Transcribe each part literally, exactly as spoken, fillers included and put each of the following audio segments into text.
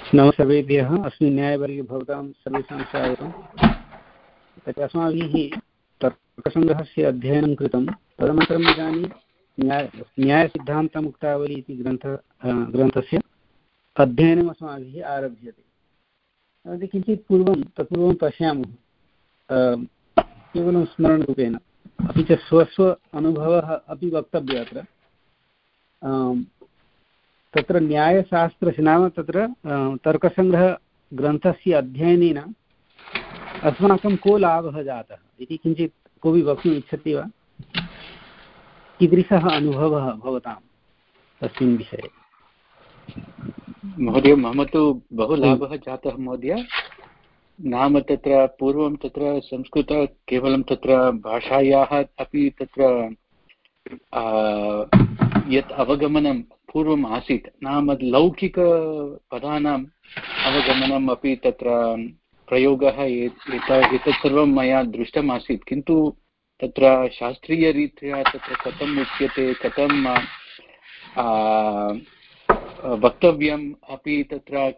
नमः सर्वेभ्यः। अस्मिन् न्यायवर्गे भवतां सर्वेषां स्वागतम्। तत् अस्माभिः तर्कसङ्ग्रहस्य अध्ययनं कृतं। तदनन्तरम् इदानीं न्याय न्यायसिद्धान्तमुक्तावली इति ग्रन्थ ग्रन्थस्य अध्ययनम् अस्माभिः आरभ्यते। किञ्चित् पूर्वं तत्पूर्वं पश्यामः केवलं स्मरणरूपेण, अपि च स्वस्व अनुभवः अपि वक्तव्यः अत्र। तत्र न्यायशास्त्रस्य नाम तत्र तर्कसङ्ग्रहग्रन्थस्य अध्ययनेन अस्माकं को लाभः जातः इति किञ्चित् कोऽपि वक्तुम् इच्छति वा? कीदृशः अनुभवः भवतां तस्मिन् विषये? महोदय, मम तु बहु लाभः जातः महोदय। नाम तत्र पूर्वं तत्र संस्कृत केवलं तत्र भाषायाः अपि तत्र यत् अवगमनं पूर्वम् आसीत्, नाम लौकिकपदानाम् अवगमनम् अपि तत्र प्रयोगः एतत् सर्वं मया दृष्टम् आसीत्। किन्तु तत्र शास्त्रीयरीत्या तत्र कथम् उच्यते, कथं वक्तव्यम् अपि तत्र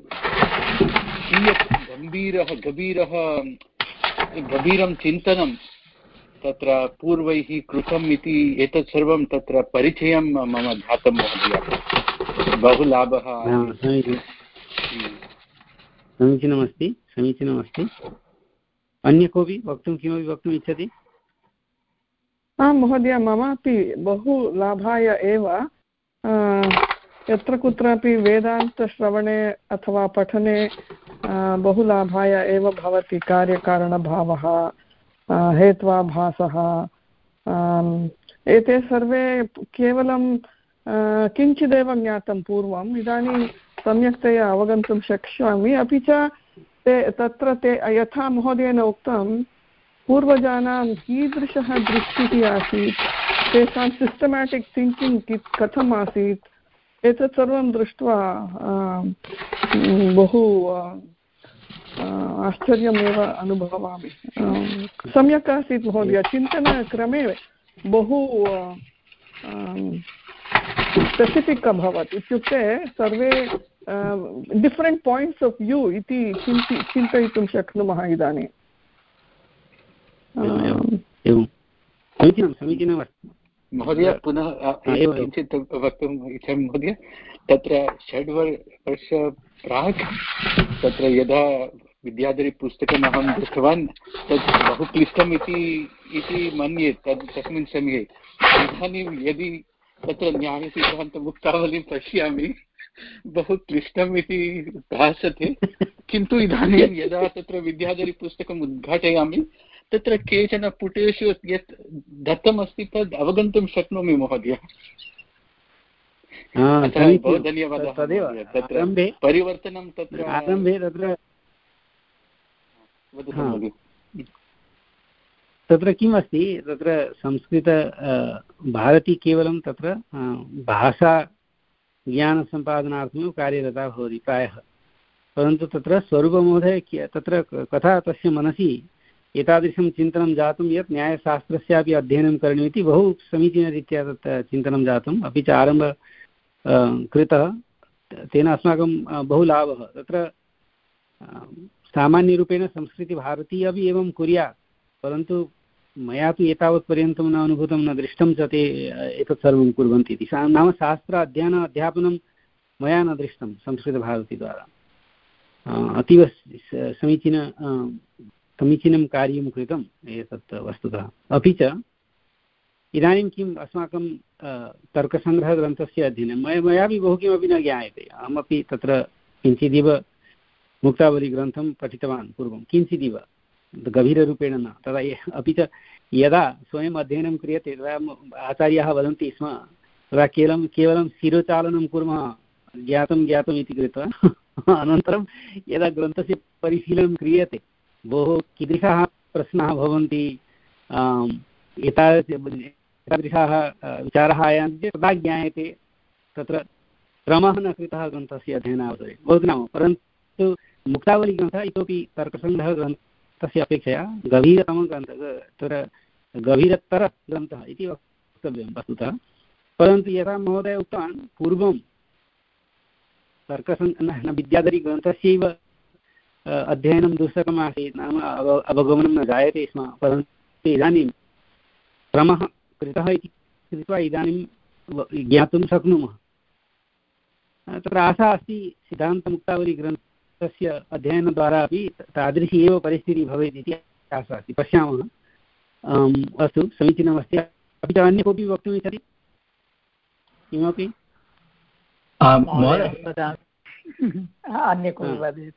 कियत् गम्भीरः गभीरः गभीरं चिन्तनं तत्र पूर्वैः कृतम् इति एतत् सर्वं तत्र परिचयं मम जातं महोदय। बहु लाभः। समीचीनमस्ति समीचीनमस्ति अन्य कोऽपि वक्तुं किमपि वक्तुम् इच्छति? आं महोदय, ममापि बहु लाभाय एव। यत्र कुत्रापि वेदान्तश्रवणे अथवा पठने बहु लाभाय एव भवति। कार्यकारणभावः, हेत्वाभासः, एते सर्वे केवलं किञ्चिदेव ज्ञातं पूर्वम्। इदानीं सम्यक्तया अवगन्तुं शक्ष्यामि। अपि च ते तत्र ते यथा महोदयेन उक्तं, पूर्वजानां कीदृशः दृष्टिः आसीत्, तेषां सिस्टमेटिक् थिङ्किङ्ग् कथम् आसीत्, एतत् सर्वं दृष्ट्वा बहु आश्चर्यमेव अनुभवामि। सम्यक् आसीत् महोदय। चिन्तनक्रमे बहु स्पेसिफिक् अभवत्। इत्युक्ते सर्वे डिफ्रेण्ट् पायिण्ट्स् आफ् व्यू इति चिन्ति चिन्तयितुं शक्नुमः इदानीं। समीचीनमस्ति महोदय। पुनः किञ्चित् वक्तुम् इच्छामि महोदय। तत्र षड्वर्ष प्राक् तत्र यदा विद्याधरीपुस्तकम् अहं दृष्टवान्, तत् बहु क्लिष्टम् इति इति मन्ये तद् तस्मिन् समये। इदानीं यदि तत्र न्यायसिद्धान्तमुक्तावलीं पश्यामि, बहु क्लिष्टम् इति भासते। किन्तु इदानीं यदा तत्र विद्याधरीपुस्तकम् उद्घाटयामि, तत्र केचन पुटेषु यत् दत्तमस्ति तद् अवगन्तुं शक्नोमि महोदय। बहु धन्यवादः। तत्र परिवर्तनं तत्र आरम्भे तत्र तत्र किम् अस्ति, तत्र संस्कृत भारती केवलं तत्र भाषा ज्ञानसम्पादनार्थमेव कार्यरता भवति प्रायः। परन्तु तत्र स्वरूपमहोदय तत्र कथा तस्य मनसि एतादृशं चिन्तनं जातं यत् न्यायशास्त्रस्यापि अध्ययनं करणीयमिति बहु समीचीनरीत्या तत् चिन्तनं जातम्। अपि च आरम्भः कृतः, तेन अस्माकं बहु लाभः। तत्र सामान्यरूपेण संस्कृतभारती अपि एवं कुर्यात्, परन्तु मया तु एतावत्पर्यन्तं न अनुभूतं, न दृष्टं च ते एतत् सर्वं कुर्वन्ति इति। नाम शास्त्र अध्ययन अध्यापनं मया न दृष्टं संस्कृतभारतीद्वारा। अतीव समीचीन समीचीनं कार्यं कृतम् एतत् वस्तुतः। अपि च इदानीं किम् अस्माकं तर्कसङ्ग्रहग्रन्थस्य अध्ययनं मया मयापि बहु किमपि न ज्ञायते। अहमपि तत्र किञ्चिदिव मुक्तावलीग्रन्थं पठितवान् पूर्वं, किञ्चिदिव, गभीररूपेण न। तदा अपि च यदा स्वयम् अध्ययनं क्रियते तदा आचार्याः वदन्ति स्म, तदा केवलं केवलं शिरोचालनं कुर्मः, ज्ञातं ज्ञातम् इति कृत्वा अनन्तरं यदा ग्रन्थस्य परिशीलनं क्रियते, बहु कीदृशाः प्रश्नाः भवन्ति, एतादृशाः विचाराः आयान्ति चेत् तदा ज्ञायते तत्र क्रमः न कृतः ग्रन्थस्य अध्ययनावसरे भवति नाम। परन्तु मुक्तावलीग्रन्थः इतोपि तर्कसङ्ग्रहग्रन्थस्य अपेक्षया गभीरतमग्रन्थः, तत्र गभीरतरग्रन्थः इति वक्तव्यं वस्तुतः। परन्तु यथा महोदय उक्तवान्, पूर्वं तर्कसङ् न विद्याधरीग्रन्थस्यैव अध्ययनं दुःसहम् आसीत्, नाम अव अवगमनं न जायते स्म, परन्तु इदानीं क्रमः कृतः इति कृत्वा इदानीं ज्ञातुं शक्नुमः। तत्र आशा अस्ति सिद्धान्तमुक्तावलीग्रन्थस्य अध्ययनद्वारा अपि तादृशी एव परिस्थितिः भवेत् इति आशा अस्ति, पश्यामः। अस्तु, समीचीनमस्ति। अपि च अन्य कोऽपि वक्तुम् इच्छति किमपि? अन्य कोऽपि वदेत्?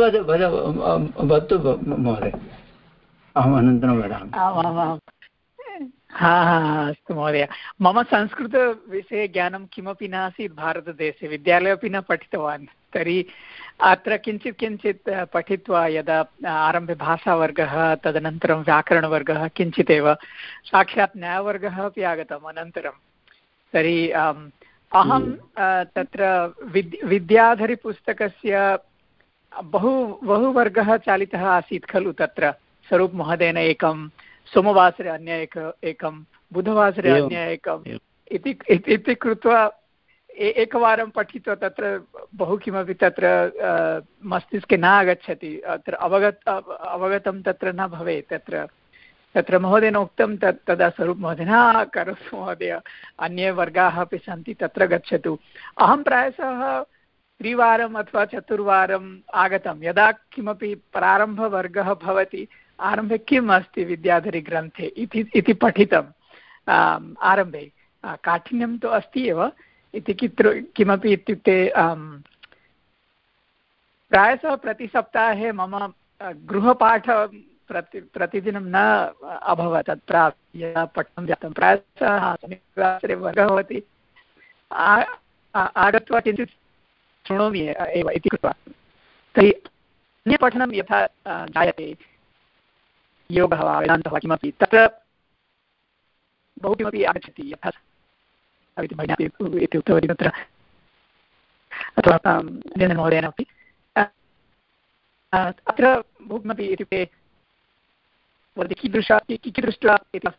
वदतु महोदय, अहम् अनन्तरं वदामि। हा हा अस्तु महोदय, मम संस्कृतविषये ज्ञानं किमपि नासीत् भारतदेशे, विद्यालये अपि न पठितवान्। तर्हि अत्र किञ्चित् किञ्चित् पठित्वा यदा आरम्भे भाषावर्गः, तदनन्तरं व्याकरणवर्गः, किञ्चिदेव साक्षात् न्यायवर्गः अपि आगतम् अनन्तरं। तर्हि अहं तत्र विद् विद्याधरीपुस्तकस्य बहु बहु वर्गः चालितः आसीत् खलु, तत्र स्वरूपमहोदयेन एकं, सोमवासरे अन्य एक एकं, बुधवासरे अन्य एकम् इति इति कृत्वा एकवारं पठित्वा तत्र बहु किमपि तत्र मस्तिष्के न आगच्छति, अत्र अवगत अवगतं तत्र न भवेत्। तत्र तत्र महोदयेन उक्तं तत् तदा स्वरूपमहोदयेन हा करोतु महोदय, अन्ये वर्गाः अपि सन्ति तत्र गच्छतु। अहं प्रायशः त्रिवारम् अथवा चतुर्वारम् आगतं, यदा किमपि प्रारम्भवर्गः भवति, आरम्भे किम् अस्ति विद्याधरीग्रन्थे इति इति पठितम् आरम्भे। काठिन्यं तु अस्ति एव इति किमपि इत्युक्ते प्रायशः प्रतिसप्ताहे मम गृहपाठ प्रति प्रतिदिनं न अभवत्। तत्र यदा पठनं जातं प्रायशः शनिवासरे वर्गः भवति, आगत्वा किञ्चित् शृणोमि एव इति कृत्वा। तर्हि अन्यपठनं यथा जायते, योगः वा वेदान्तः वा किमपि, तत्र बहु किमपि आगच्छति, यथा इति भगिनी इति उक्तवती तत्र, अथवा महोदयेन अपि अत्र बहु किमपि इत्युक्ते वदति कीदृश कीदृष्ट्वा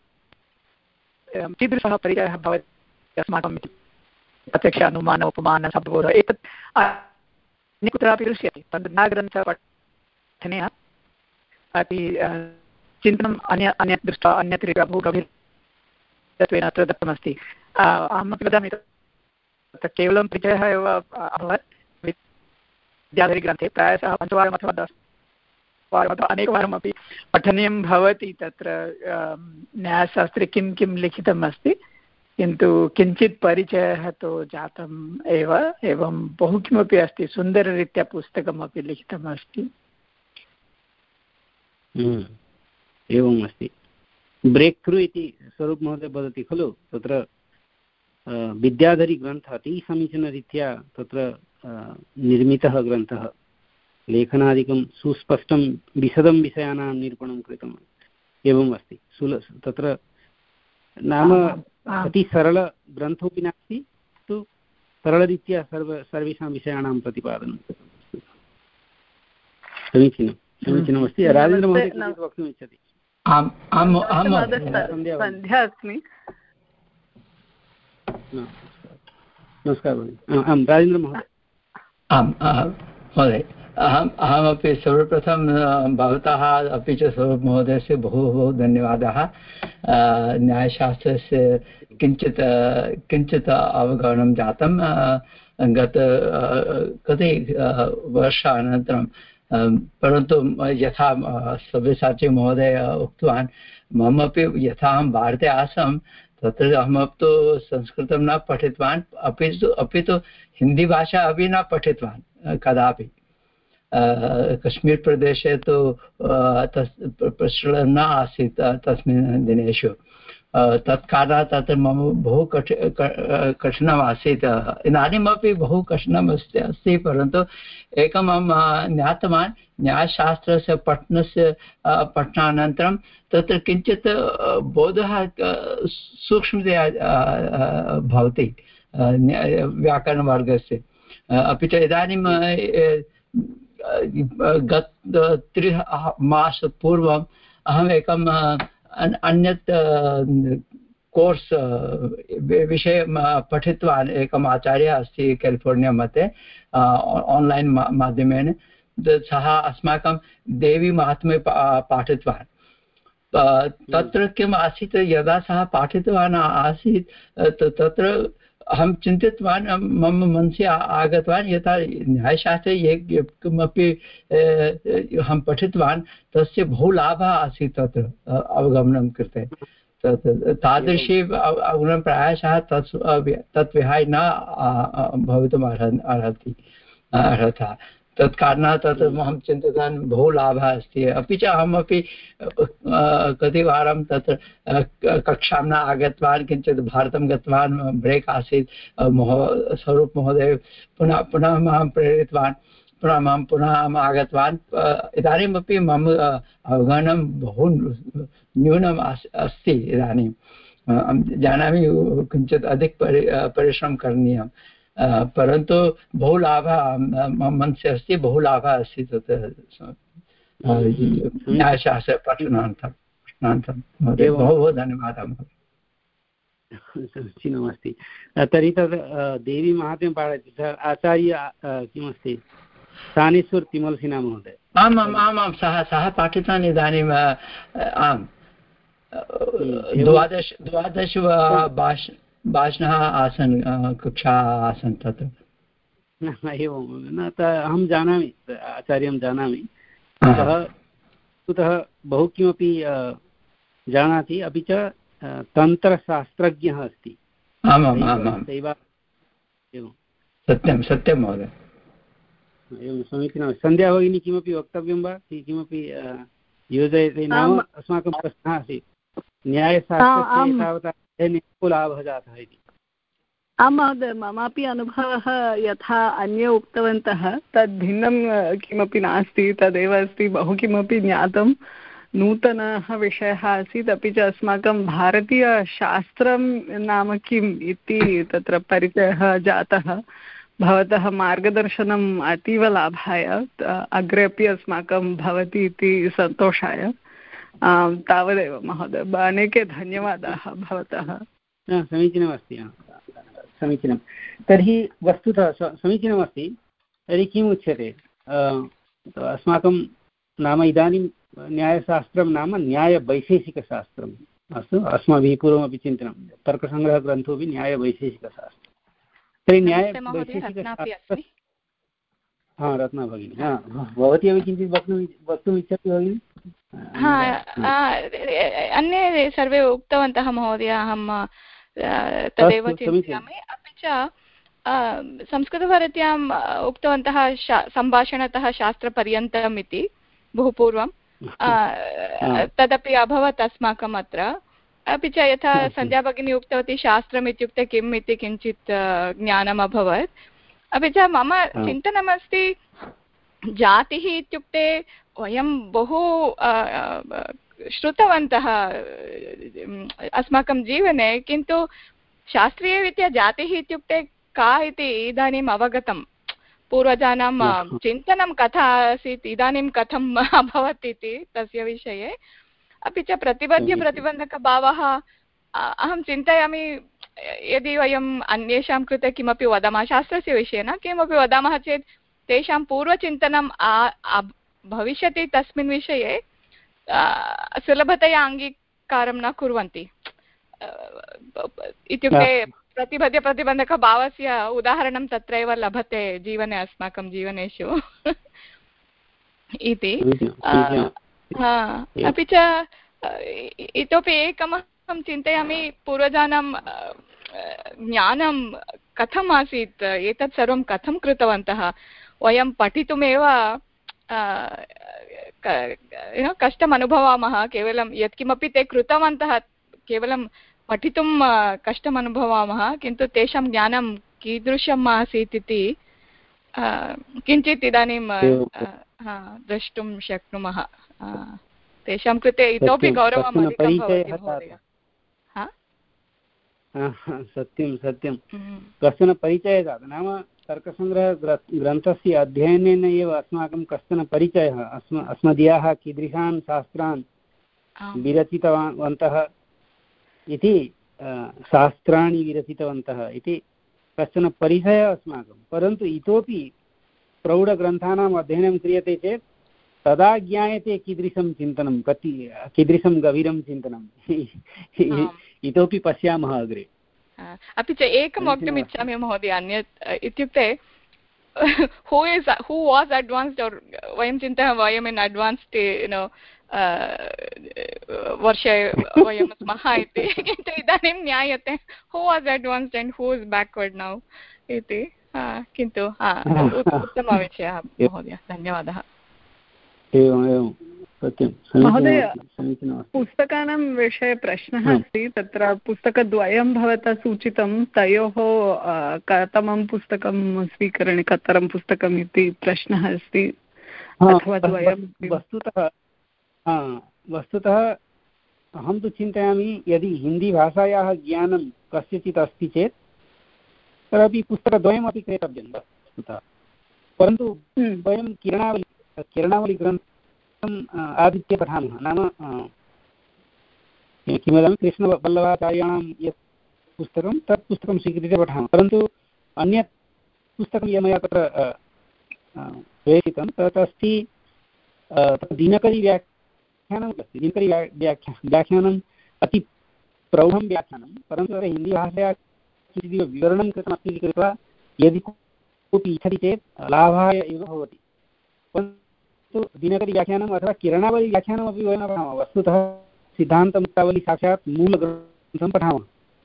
कीदृशः परिचयः भवति अस्माकम् इति, प्रत्यक्ष अनुमान उपमान शब्दबोधः, एतत् अन्य कुत्रापि दृश्यते। तद् न्यायग्रन्थपठनेन अपि चिन्तनम् अन्य अन्यत् दृष्ट्वा अन्यत् रीत्या बहु गभीरत्वेन अत्र दत्तमस्ति। अहमपि वदामि, तत्र केवलं परिचयः एव अभवत् विद्याधरीग्रन्थे, प्रायशः पञ्चवारम् अथवा दशवारम् अथवा अनेकवारमपि पठनीयं भवति। तत्र न्यायशास्त्रे किं किं लिखितम् अस्ति, किन्तु किञ्चित् परिचयः तु जातम् एव। एवं बहु किमपि अस्ति, सुन्दररीत्या पुस्तकमपि लिखितम् अस्ति। एवम् अस्ति। ब्रेक् थ्रू इति स्वरूपमहोदय वदति खलु, तत्र विद्याधरीग्रन्थः अति समीचीनरीत्या तत्र निर्मितः ग्रन्थः, लेखनादिकं सुस्पष्टं विशदं विषयाणां निरूपणं कृतम् एवम् अस्ति। सुल तत्र नाम अति सरलग्रन्थोऽपि नास्ति, तु सरलरीत्या सर्व सर्वेषां विषयाणां प्रतिपादनं समीचीनं समीचीनमस्ति। राजेन्द्रमहोदय किञ्चित् वक्तुम् इच्छति? आम् आम् सन्ध्या अस्मि। नमस्कारः। आं राजेन्द्रमहोदय। आम् महोदय, अहम् अहमपि सर्वप्रथमं भवतः अपि च स्वरूपमहोदयस्य बहु बहु धन्यवादः। न्यायशास्त्रस्य किञ्चित् किञ्चित् अवगमनं जातं गत कति वर्षानन्तरं, परन्तु यथा सव्यसाची महोदय उक्तवान्, मम अपि यथा अहं भारते आसं तत्र अहमपि तु संस्कृतं न पठितवान्, अपि तु अपि तु हिन्दीभाषा अपि न पठितवान् कदापि। कश्मीर् प्रदेशे तु तस् प्रचलन् न आसीत् तस्मिन् दिनेषु, तत्कारणात् तत्र मम बहु कठि कठिनम् आसीत्। इदानीमपि बहु कठिनम् अस्ति अस्ति परन्तु एकम् अहं ज्ञातवान्, न्यायशास्त्रस्य पठनस्य पठनानन्तरं तत्र किञ्चित् बोधः सूक्ष्मतया भवति व्याकरणवर्गस्य। अपि च इदानीं गत त्रिमासपूर्वम् अहम् एकम् अन्यत् कोर्स् विषये पठितवान्। एकम् आचार्यः अस्ति केलिफोर्निया मध्ये आन्लैन् माध्यमेन, सः अस्माकं देवी महात्म्ये पाठितवान्। तत्र किम् आसीत्, यदा सः पाठितवान् आसीत् तत्र अहं चिन्तितवान्, मम मनसि आगतवान् यथा न्यायशास्त्रे ये किमपि अहं पठितवान् तस्य बहु लाभः आसीत् तत्र अवगमनं कृते। तादृशी अवगमनं प्रायशः तत् तत् विहाय न भवितुम् अर्हति अर्हता। तत् कारणात् तत् अहं चिन्तितवान् बहु लाभः अस्ति। अपि च अहमपि कतिवारं तत्र कक्षां न आगतवान्, किञ्चित् भारतं गतवान्, ब्रेक् आसीत्, महो स्वरूप महोदय पुनः पुनः मां प्रेरितवान्, पुनः मां पुनः अहम् आगतवान्। इदानीमपि मम अवगमनं बहु न्यूनम् अस्ति। इदानीं जानामि किञ्चित् अधिक परि परिश्रमं करणीयं, परन्तु बहु लाभः मम मनसि अस्ति, बहु लाभः अस्ति तत् न्यायशास्त्र पठनार्थं पठनार्थं। महोदय बहु बहु धन्यवादः। समीचीनमस्ति। तर्हि तद् देवी महात्म्यं पाठयति सः आचार्य किमस्ति, सानेश्वर तिमलसिन्हा महोदय। आम् आम् आम् आम् सः सः पाठितवान्। इदानीम् आम् द्वादश द्वादश भाष भाषणः आसन्, कक्षा आसन् तत्र। एवं न, अहं जानामि, आचार्यं जानामि, सः कुतः बहु किमपि जानाति, अपि च तन्त्रशास्त्रज्ञः अस्ति। आमाम् आमाम् एवं सत्यं सत्यं महोदय। एवं समीचीनं। सन्ध्या भगिनी किमपि वक्तव्यं वा, किमपि योजयति? नाम अस्माकं प्रश्नः आसीत् न्यायशास्त्रस्य तावता को लाभः जातः इति। आं महोदय, ममापि अनुभवः यथा अन्ये उक्तवन्तः तद् भिन्नं किमपि नास्ति, तदेव अस्ति। बहु किमपि ज्ञातं, नूतनः विषयः आसीत्। अपि च अस्माकं भारतीयशास्त्रं नाम किम् इति तत्र परिचयः जातः। भवतः मार्गदर्शनम् अतीव लाभाय, अग्रे अपि अस्माकं भवति इति सन्तोषाय। तावदेव महोदय, अनेके धन्यवादाः भवतः। समीचीनमस्ति, समीचीनं। तर्हि वस्तुतः समीचीनमस्ति। तर्हि किम् उच्यते, अस्माकं नाम इदानीं न्यायशास्त्रं नाम न्यायवैशेषिकशास्त्रम्। अस्तु, अस्माभिः पूर्वमपि चिन्तनं, तर्कसङ्ग्रहग्रन्थोऽपि न्यायवैशेषिकशास्त्रं। तर्हि न्यायवैशेषिकशास्त्रं। हा, रत्ना भगिनी, हा, भवती अपि किञ्चित् वक्तुं वक्तुम् इच्छति भगिनि? हा, अन्ये सर्वे उक्तवन्तः महोदय, अहं तदेव चिन्तयामि। अपि च संस्कृतभारत्याम् उक्तवन्तः सम्भाषणतः शास्त्रपर्यन्तम् इति बहु पूर्वं, तदपि अभवत् अस्माकम् अत्र। अपि च यथा सन्ध्या भगिनी उक्तवती शास्त्रम् इत्युक्ते किम् इति किञ्चित् ज्ञानम् अभवत्। अपि च मम चिन्तनमस्ति, जातिः इत्युक्ते वयं बहु श्रुतवन्तः अस्माकं जीवने, किन्तु शास्त्रीयरीत्या जातिः इत्युक्ते का इति इदानीम् अवगतं। पूर्वजानां चिन्तनं कथा आसीत्, इदानीं कथम् अभवत् इति तस्य विषये। अपि च प्रतिबद्धप्रतिबन्धकभावः, अहं चिन्तयामि यदि वयम् अन्येषां कृते किमपि वदामः, शास्त्रस्य विषयेन किमपि वदामः चेत् तेषां पूर्वचिन्तनं भविष्यति, तस्मिन् विषये सुलभतया अङ्गीकारं न कुर्वन्ति। इत्युक्ते प्रतिबद्धप्रतिबन्धकभावस्य उदाहरणं तत्रैव लभते जीवने, अस्माकं जीवनेषु इति। अपि च इतोपि एकम् अहं चिन्तयामि, पूर्वजानां ज्ञानं कथम् आसीत्, एतत् सर्वं कथं कृतवन्तः। वयं पठितुमेव कष्टम् अनुभवामः, केवलं यत्किमपि ते कृतवन्तः केवलं पठितुं कष्टम् अनुभवामः, किन्तु तेषां ज्ञानं कीदृशम् आसीत् इति किञ्चित् इदानीं द्रष्टुं शक्नुमः। तेषां कृते इतोपि गौरवम् अधिकं भवति महोदय। सत्यं सत्यं। कश्चन परिचयः जातः, नाम तर्कसङ्ग्रहग्रन्थस्य अध्ययनेन एव अस्माकं कश्चन परिचयः, अस्म अस्मदीयाः कीदृशान् शास्त्रान् विरचितवन्तः इति शास्त्राणि विरचितवन्तः इति कश्चन परिचयः अस्माकं, परन्तु इतोपि प्रौढग्रन्थानाम् अध्ययनं क्रियते चेत् तदा ज्ञायते कीदृशं चिन्तनं, कति कीदृशं गभीरं चिन्तनं इतोपि पश्यामः अग्रे। अपि च एकं वक्तुम् इच्छामि महोदय, अन्यत् इत्युक्ते who is who was advanced or vayam chintah vayam in advanced you know varshe vayam smaha iti kintu idanim nyayate who was advanced and who is backward now iti kintu ha uttama vishayah mahodaya धन्यवादः। एवम् एवं सत्यं महोदय, पुस्तकानां विषये प्रश्नः अस्ति। तत्र पुस्तकद्वयं भवता सूचितं, तयोः कथं पुस्तकं स्वीकरणीयं, कतरं पुस्तकम् इति प्रश्नः अस्ति अथवा द्वयं? वस्तुतः वस्तुतः अहं तु चिन्तयामि यदि हिन्दीभाषायाः ज्ञानं कस्यचित् अस्ति चेत् तदपि पुस्तकद्वयमपि क्रेतव्यं वस्तुतः, परन्तु वयं किरणावली किरणावलीग्रन्थम् आदित्य पठामः, नाम किं वदामि कृष्णवल्लभाचार्याणां यत् पुस्तकं तत् पुस्तकं स्वीकृत्य पठामः, परन्तु अन्यत् पुस्तकं यत् मया तत्र प्रेषितं तत् अस्ति दिनकरी व्याख्यानम् अस्ति। दिनकरी व्याख्या व्याख्यानम् अति प्रौढं व्याख्यानं, परन्तु तत्र हिन्दीभाषया किञ्चिदिव विवरणं कृतमस्ति इति कृत्वा यदि कोऽपि इच्छति चेत् लाभाय एव भवति। परन्तु दिनकरी व्याख्यानम् अथवा किरणावली व्याख्यानमपि वयं पठामः। वस्तुतः सिद्धान्तमुक्तावली साक्षात् मूलग्रन्थं पठामः,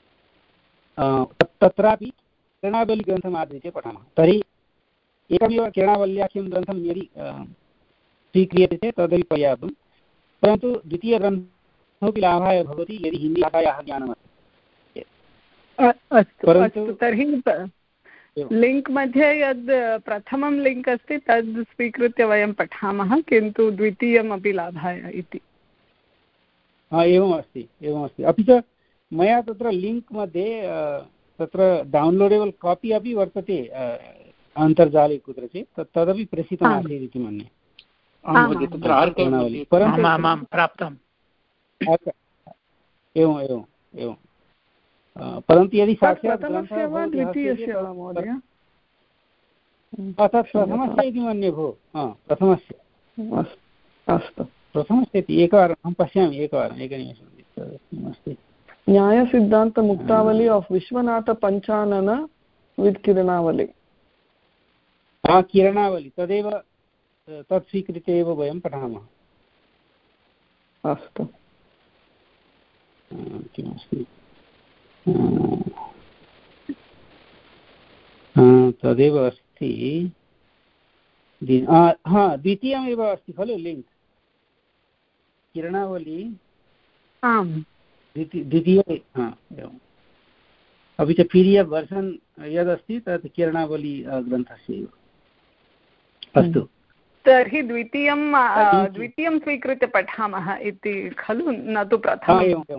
तत्रापि किरणावलीग्रन्थम् आधृत्य पठामः। तर्हि एकमेव किरणावल्याख्यं ग्रन्थं यदि स्वीक्रियते चेत् तदपि पर्याप्तं, परन्तु द्वितीयग्रन्थोऽपि लाभाय भवति यदि हिन्दीभाषायाः ज्ञानमस्ति। परन्तु तर्हि लिङ्क् मध्ये यद् प्रथमं लिङ्क् अस्ति तद् स्वीकृत्य वयं पठामः, किन्तु द्वितीयमपि लाभाय इति। एवमस्ति एवमस्ति अपि च मया तत्र लिङ्क् मध्ये तत्र डौन्लोडेबल् कापी अपि वर्तते अन्तर्जाले कुत्रचित्, तत् तदपि प्रेषितमासीत् इति मन्ये। प्राप्तम्। एवम् एवम् एवं, परन्तु यदि साक्षात् प्रथमस्य वा द्वितीयस्य वा महोदय? तत् प्रथमस्य इति मन्ये भो, प्रथमस्य। अस्तु, प्रथमस्य इति एकवारम् अहं पश्यामि, एकवारम् एकनिमेषम् अस्ति। Nyayasiddhantamuktavali of Vishwanath Panchanan with Kiranavali. हा, किरणावली तदेव, तत् स्वीकृत्य एव वयं पठामः। अस्तु, किमस्ति तदेव अस्ति। हा, द्वितीयमेव अस्ति खलु लिङ्क्, किरणावली द्वितीय। हा एवम्, अपि च पी डि एफ् वर्षन् यदस्ति तत् किरणावली ग्रन्थस्य एव। अस्तु, तर्हि द्वितीयं द्वितीयं स्वीकृत्य पठामः इति खलु, न तु प्रथमम्?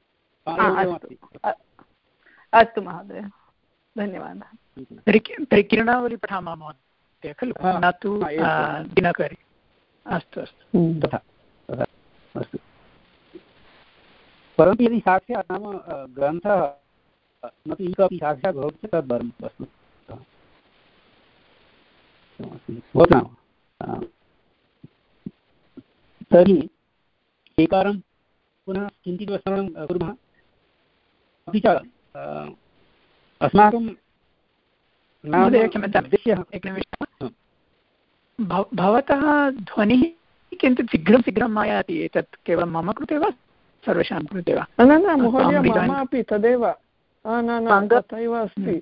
अस्तु महोदय, धन्यवादः। तर्हि किरणावली पठामः महोदय खलु, न तु दिनकरी? अस्तु अस्तु, तथा तथा अस्तु। परन्तु यदि साक्षात् नाम ग्रन्थः न तु इकोपि साक्षात् भवति चेत् तद्वरम् अस्तु। तर्हि एकवारं पुनः किञ्चित् स्मरणं कुर्मः। अपि च अस्माकं भवतः ध्वनिः किञ्चित् शीघ्रं शीघ्रम् आयाति, एतत् केवलं मम कृते वा सर्वेषां कृते वा? न न महोदय, मम अपि तदेव, न न तथैव अस्ति।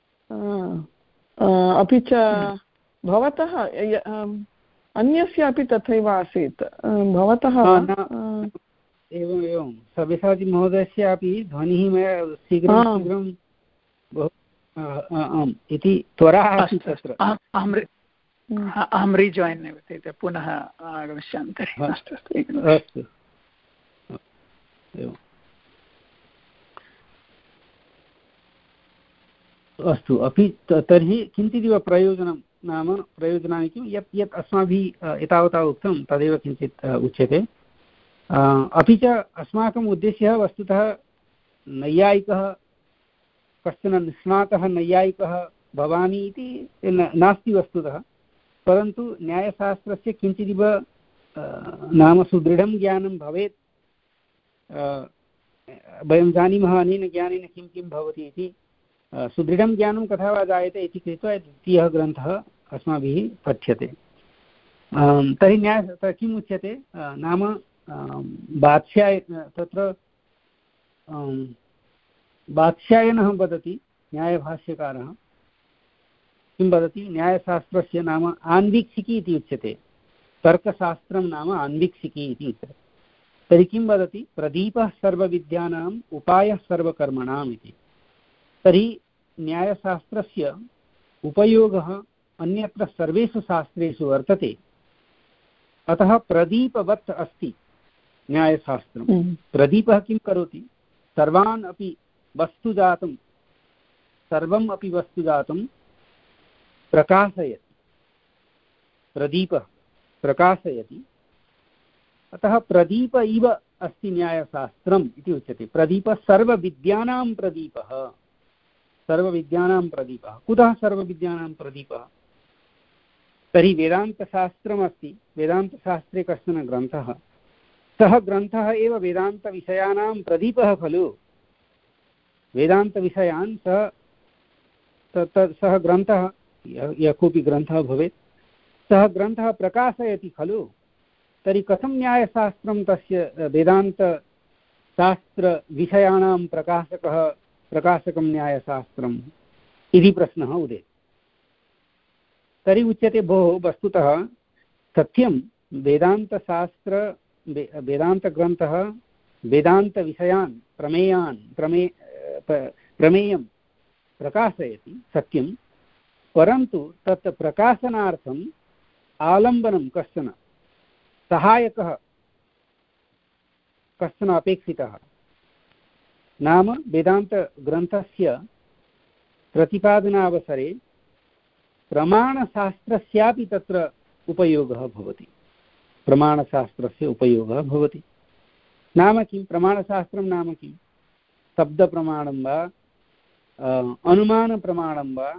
अपि च भवतः अन्यस्य अपि तथैव आसीत्, भवतः एवम् एवं सव्यसाची महोदयस्य अपि ध्वनिः मया शीघ्रं शीघ्रं बहु आम् इति त्वरा आसीत् तत्र। अहं रिजायिन् एव पुनः आगमिष्यामि तर्हि। अस्तु अस्तु एवम् अस्तु। अपि तर्हि किञ्चिदिव प्रयोजनं, नाम प्रयोजनानि किं, यत् यत् अस्माभिः एतावता उक्तं तदेव किञ्चित् उच्यते। अपि च अस्माकम् उद्देश्यः वस्तुतः नैयायिकः कश्चन निष्णातः नैयायिकः भवामि इति नास्ति वस्तुतः, परन्तु न्यायशास्त्रस्य किञ्चिदिव नाम सुदृढं ज्ञानं भवेत्। वयं जानीमः अनेन ज्ञानेन किं किं भवति इति। सुदृढं ज्ञानं कथा वा जायते इति कृत्वा द्वितीयः ग्रन्थः अस्माभिः पठ्यते। तर्हि न्याय किम् उच्यते नाम वात्स्याय तत्र वात्स्यायनः वदति, न्यायभाष्यकारः किं वदति, न्यायशास्त्रस्य नाम आन्वीक्षिकी इति उच्यते, तर्कशास्त्रं नाम आन्वीक्षिकी इति उच्यते। तर्हि किं वदति, प्रदीपः सर्वविद्यानाम् उपायः सर्वकर्मणाम् इति। तर्हि न्यायशास्त्रस्य उपयोगः अन्यत्र सर्वेषु शास्त्रेषु वर्तते, अतः प्रदीपवत् अस्ति न्यायशास्त्रं। प्रदीपः किं करोति, सर्वान् अपि वस्तुजातं सर्वम् अपि वस्तुजातं प्रकाशयति, प्रदीपः प्रकाशयति, अतः प्रदीप इव अस्ति न्यायशास्त्रम् इति उच्यते। प्रदीपः सर्वविद्यानां प्रदीपः, सर्वविद्यानां प्रदीपः। कुतः सर्वविद्यानां प्रदीपः? तर्हि वेदान्तशास्त्रमस्ति, वेदान्तशास्त्रे कश्चन ग्रन्थः, सः ग्रन्थः एव वेदान्तविषयाणां प्रदीपः खलु। वेदान्तविषयान् सः तत् सः ग्रन्थः यः कोऽपि ग्रन्थः भवेत्, सः ग्रन्थः प्रकाशयति खलु। तर्हि कथं न्यायशास्त्रं तस्य वेदान्तशास्त्रविषयाणां प्रकाशकः प्रकाशकं न्यायशास्त्रम् इति प्रश्नः उदेति। तर्हि उच्यते भोः वस्तुतः सत्यं वेदान्तशास्त्र वेदान्तग्रन्थः वेदान्तविषयान् प्रमेयान् प्रमे प्रमेयं प्रकाशयति सत्यं, परन्तु तत् प्रकाशनार्थम् आलम्बनं कश्चन सहायकः कश्चन अपेक्षितः। नाम वेदान्तग्रन्थस्य प्रतिपादनावसरे प्रमाणशास्त्रस्यापि तत्र उपयोगः भवति, प्रमाणशास्त्रस्य उपयोगः भवति। नाम किं प्रमाणशास्त्रं नाम किं, शब्दप्रमाणं वा अनुमानप्रमाणं वा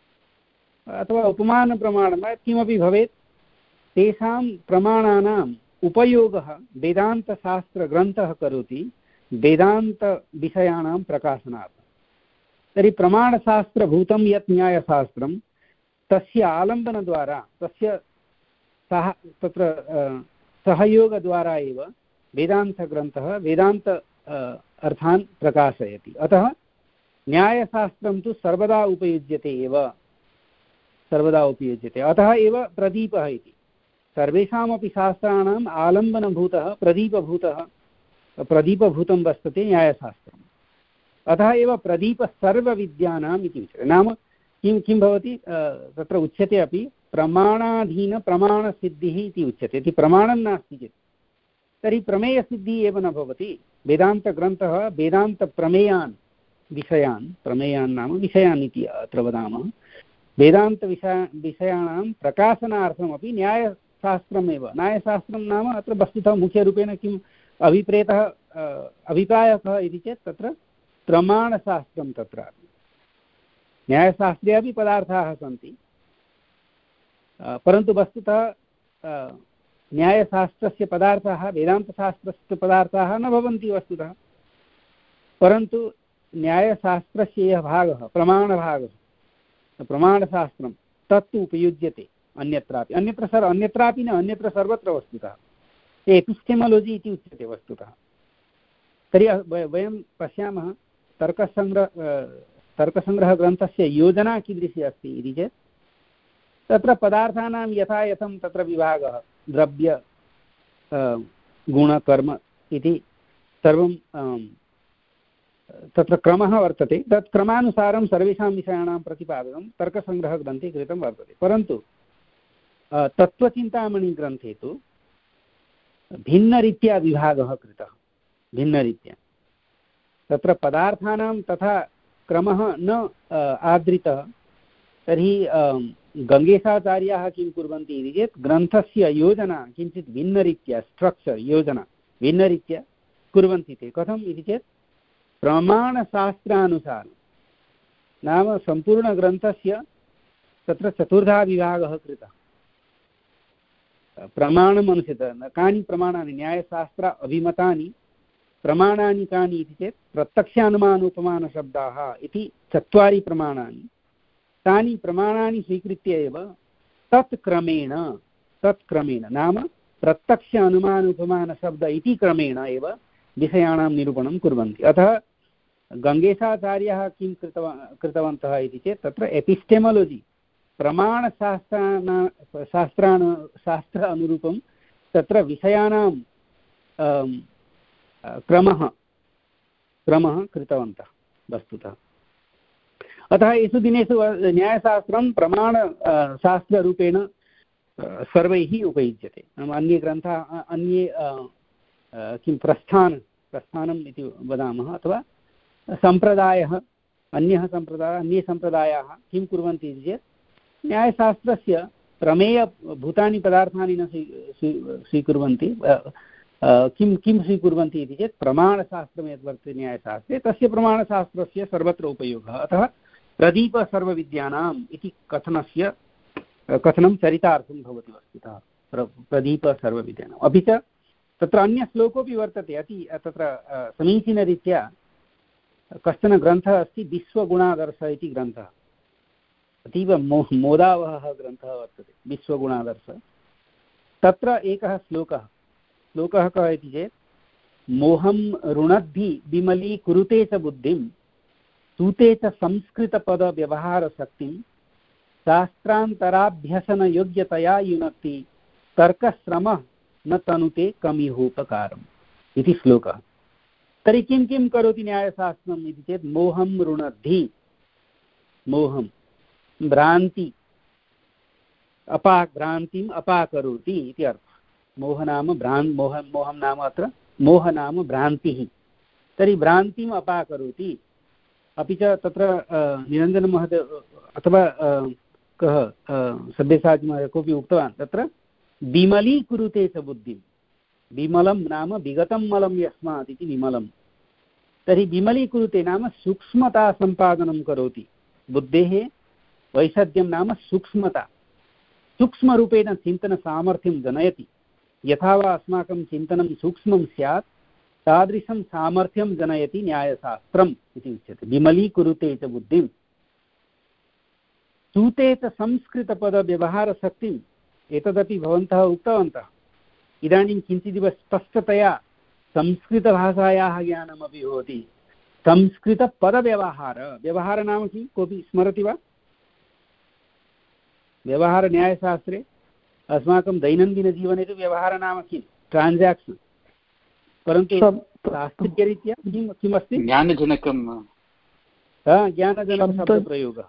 अथवा उपमानप्रमाणं वा किमपि भवेत्, तेषां प्रमाणानाम् उपयोगः वेदान्तशास्त्रग्रन्थः करोति वेदान्तविषयाणां प्रकाशनार्थं। तर्हि प्रमाणशास्त्रभूतं यत् न्यायशास्त्रं तस्य आलम्बनद्वारा तस्य सह तत्र सहयोगद्वारा एव वेदान्तग्रन्थः वेदान्त अर्थान् प्रकाशयति। अतः न्यायशास्त्रं तु सर्वदा उपयुज्यते एव, सर्वदा उपयुज्यते। अतः एव प्रदीपः इति, सर्वेषामपि शास्त्राणाम् आलम्बनभूतः प्रदीपभूतः प्रदीपभूतं वर्तते न्यायशास्त्रम्। अतः एव प्रदीपः सर्वविद्यानाम् इति उच्यते। नाम किं किं भवति तत्र उच्यते अपि प्रमाणाधीनप्रमाणसिद्धिः इति उच्यते। इति प्रमाणं नास्ति चेत् तर्हि प्रमेयसिद्धिः एव न भवति। वेदान्तग्रन्थः वेदान्तप्रमेयान् विषयान्, प्रमेयान् नाम विषयान् इति अत्र वदामः, वेदान्तविषया विषयाणां प्रकाशनार्थमपि न्यायशास्त्रमेव। न्यायशास्त्रं नाम अत्र वस्तुतः मुख्यरूपेण किम् अभिप्रेतः अभिप्रायः कः इति चेत् तत्र प्रमाणशास्त्रं। तत्र न्यायशास्त्रे अपि पदार्थाः सन्ति, परन्तु वस्तुतः न्यायशास्त्रस्य पदार्थाः वेदान्तशास्त्रस्य पदार्थाः न भवन्ति वस्तुतः, परन्तु न्यायशास्त्रस्य यः भागः प्रमाणभागः प्रमाणशास्त्रं तत्तु उपयुज्यते अन्यत्रापि, अन्यत्र सर्व अन्यत्रापि न, अन्यत्र सर्वत्र वस्तुतः। एपिस्टेमोलॉजी इति उच्यते वस्तुतः। तर्हि वयं पश्यामः तर्कसङ्ग्रह तर्कसङ्ग्रहग्रन्थस्य योजना कीदृशी अस्ति इति चेत् तत्र पदार्थानां यथा यथं तत्र विभागः द्रव्य गुणकर्म इति सर्वं तत्र क्रमः वर्तते। तत् क्रमानुसारं सर्वेषां विषयाणां प्रतिपादनं तर्कसङ्ग्रहग्रन्थे कृतं वर्तते। परन्तु तत्त्वचिन्तामणिग्रन्थे तु भिन्नरीत्या विभागः कृतः, भिन्नरीत्या तत्र पदार्थानां तथा क्रमः न आदृतः। तर्हि गङ्गेशाचार्याः किं कुर्वन्ति इति चेत् ग्रन्थस्य योजना किञ्चित् भिन्नरीत्या, स्ट्रक्चर् योजना भिन्नरीत्या कुर्वन्ति ते। कथम् इति चेत् प्रमाणशास्त्रानुसारं नाम सम्पूर्णग्रन्थस्य तत्र चतुर्धा विभागः कृतः। प्रमाणम् अनुसृत्य कानि प्रमाणानि न्यायशास्त्र अभिमतानि प्रमाणानि कानि इति चेत् प्रत्यक्षानुमानोपमानशब्दाः इति चत्वारि प्रमाणानि। तानि प्रमाणानि स्वीकृत्य एव तत् क्रमेण तत् क्रमेण नाम प्रत्यक्ष अनुमान उपमानशब्द इति क्रमेण एव विषयाणां निरूपणं कुर्वन्ति। अतः गङ्गेशाचार्यः किं कृतवा कृतवन्तः इति चेत् तत्र एपिस्टेमोलजि प्रमाणशास्त्राण शास्त्राण शास्त्र अनुरूपं तत्र विषयाणां क्रमः क्रमः कृतवन्तः वस्तुतः। अतः एषु दिनेषु न्यायशास्त्रं प्रमाण शास्त्ररूपेण सर्वैः उपयुज्यते। नाम अन्ये ग्रन्थाः अन्ये किं प्रस्थान प्रस्थानम् इति वदामः अथवा सम्प्रदायः अन्यः सम्प्रदायः अन्ये सम्प्रदायाः किं कुर्वन्ति इति चेत् न्यायशास्त्रस्य प्रमेयभूतानि पदार्थानि न स्वीकुर्वन्ति। किं किं स्वीकुर्वन्ति इति चेत् प्रमाणशास्त्रं यद् वर्तते न्यायशास्त्रे तस्य प्रमाणशास्त्रस्य सर्वत्र उपयोगः। अतः प्रदीप सर्वविद्यानाम् इति कथनस्य कथनं चरितार्थं भवति वस्तुतः प्र प्रदीप सर्वविद्यानाम्। अपि च तत्र अन्यश्लोकोऽपि वर्तते अति तत्र समीचीनरीत्या कश्चन ग्रन्थः अस्ति विश्वगुणादर्श इति ग्रन्थः। अतीव मो मोदावहः ग्रन्थः वर्तते विश्वगुणादर्श। तत्र एकः श्लोकः श्लोकः कः इति चेत् मोहं ऋणद्धि विमलीकुरुते च बुद्धिं सूते च संस्कृतपदव्यवहारशक्तिं शास्त्रान्तराभ्यसनयोग्यतया युनक्ति तर्कश्रमः न तनुते कमिहोपकारम् इति श्लोकः। तर्हि किं किं करोति न्यायशास्त्रम् इति चेत् मोहं ऋणद्धि मोहं भ्रान्ति अपा भ्रान्तिम् अपाकरोति इति अर्थः। मोह नाम भ्रान् मोह मोहं नाम अत्र मोह नाम भ्रान्तिः। तर्हि भ्रान्तिम् अपाकरोति। अपि च तत्र निरञ्जनमहोदय अथवा कः सब्यसाचिमहोदय कोऽपि उक्तवान् तत्र विमलीकुरुते च बुद्धिं। विमलं नाम विगतं मलं यस्मात् इति विमलं। तर्हि विमलीकुरुते नाम सूक्ष्मतासम्पादनं करोति। बुद्धेः वैषद्यं नाम सूक्ष्मता सूक्ष्मरूपेण चिन्तनसामर्थ्यं जनयति। यथा वा अस्माकं चिन्तनं सूक्ष्मं स्यात् तादृशं सामर्थ्यं जनयति न्यायशास्त्रम् इति उच्यते। विमलीकुरुते च बुद्धिं सूते च संस्कृतपदव्यवहारशक्तिम्। एतदपि भवन्तः उक्तवन्तः। इदानीं किञ्चिदिव स्पष्टतया संस्कृतभाषायाः ज्ञानमपि भवति। संस्कृतपदव्यवहार व्यवहार नाम किं कोऽपि स्मरति वा? व्यवहारन्यायशास्त्रे अस्माकं दैनन्दिनजीवने तु व्यवहार नाम किं ट्रान्साक्षन्। परन्तु शास्त्रीयरीत्या किं किमस्ति? ज्ञानजनकं ज्ञानजनकशब्दप्रयोगः।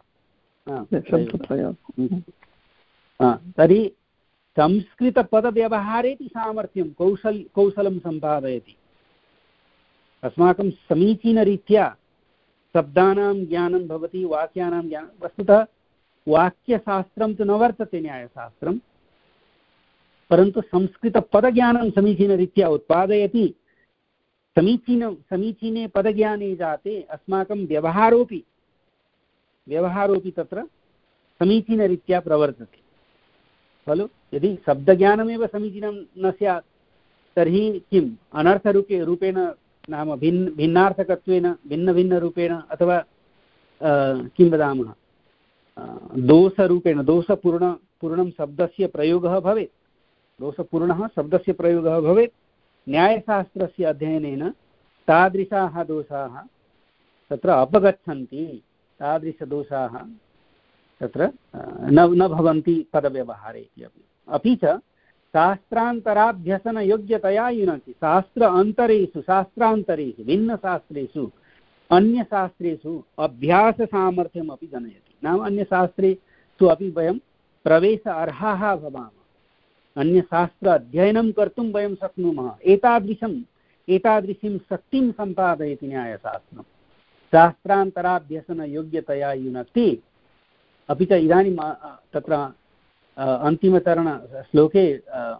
तर्हि संस्कृतपदव्यवहारेपि सामर्थ्यं कौशल कौशलं सम्पादयति। अस्माकं समीचीनरीत्या शब्दानां ज्ञानं भवति वाक्यानां ज्ञानं। वस्तुतः वाक्यशास्त्रं तु न वर्तते न्यायशास्त्रं, परन्तु संस्कृतपदज्ञानं समीचीनरीत्या उत्पादयति। समीचीनं समीचीने पदज्ञाने जाते अस्माकं व्यवहारोऽपि व्यवहारोऽपि तत्र समीचीनरीत्या प्रवर्तते खलु। यदि शब्दज्ञानमेव समीचीनं न स्यात् तर्हि किम् अनर्थरूपे रूपेण नाम भिन्न भिन्नार्थकत्वेन भिन्नभिन्नरूपेण अथवा किं वदामः दोषरूपेण दोषपूर्ण पूर्णं शब्दस्य प्रयोगः भवेत्। दोषपूर्णः शब्दस्य प्रयोगः भवेत्। न्यायशास्त्रस्य अध्ययनेन तादृशाः दोषाः तत्र अपगच्छन्ति। तादृशदोषाः तत्र न न भवन्ति पदव्यवहारे इति अपि। अपि च शास्त्रान्तराभ्यसनयोग्यतया युनक्ति। शास्त्र अन्तरेषु शास्त्रान्तरेषु भिन्नशास्त्रेषु अन्यशास्त्रेषु अभ्याससामर्थ्यमपि जनयति। नाम अन्यशास्त्रेषु अपि वयं प्रवेश अर्हाः भवामः। अन्यशास्त्र अध्ययनं कर्तुं वयं शक्नुमः। एतादृशम् एतादृशीं शक्तिं सम्पादयति न्यायशास्त्रं। शास्त्रान्तराभ्यसनयोग्यतया युनक्ति। अपि च इदानीं तत्र अन्तिमचरणश्लोके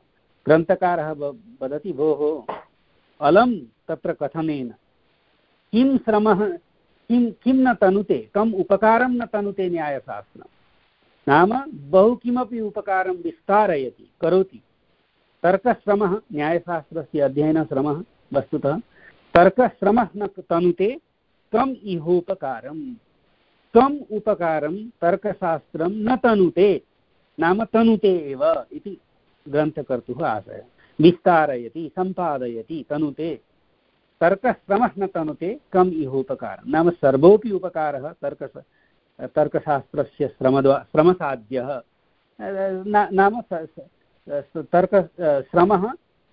ग्रन्थकारः वदति भोः अलं तत्र कथनेन किं श्रमः किं किं न तनुते कम् उपकारं न तनुते न्यायशास्त्रं नाम बहु किमपि उपकारं विस्तारयति करोति। तर्कश्रमः न्यायशास्त्रस्य अध्ययनश्रमः वस्तुतः तर्कश्रमः न तनुते कम् इहोपकारं कम् उपकारं तर्कशास्त्रं न तनुते नाम तनुते एव इति ग्रन्थकर्तुः आशयः। विस्तारयति सम्पादयति तनुते तर्कश्रमः न तनुते कम् इहोपकारं नाम सर्वोऽपि उपकारः तर्क तर्कशास्त्रस्य श्रमद्वा श्रमसाध्यः नाम तर्क श्रमः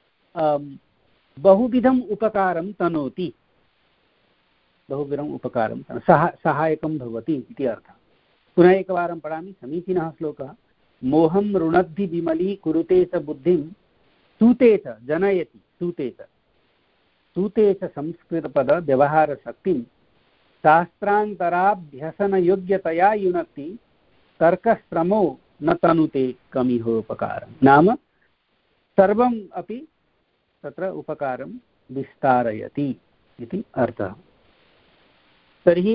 बहुविधम् उपकारं तनोति बहुविधम् उपकारं सह सहायकं भवति इति अर्थः। पुनः एकवारं पठामि समीचीनः श्लोकः। मोहं रुणद्धि विमली कुरुते च बुद्धिं सूते च जनयति सूते च सूते च संस्कृतपद व्यवहारशक्तिं शास्त्रान्तराभ्यसनयोग्यतया युनक्ति तर्कश्रमो न तनुते कमिहोपकारं नाम सर्वम् अपि तत्र उपकारं विस्तारयति इति अर्थः। तर्हि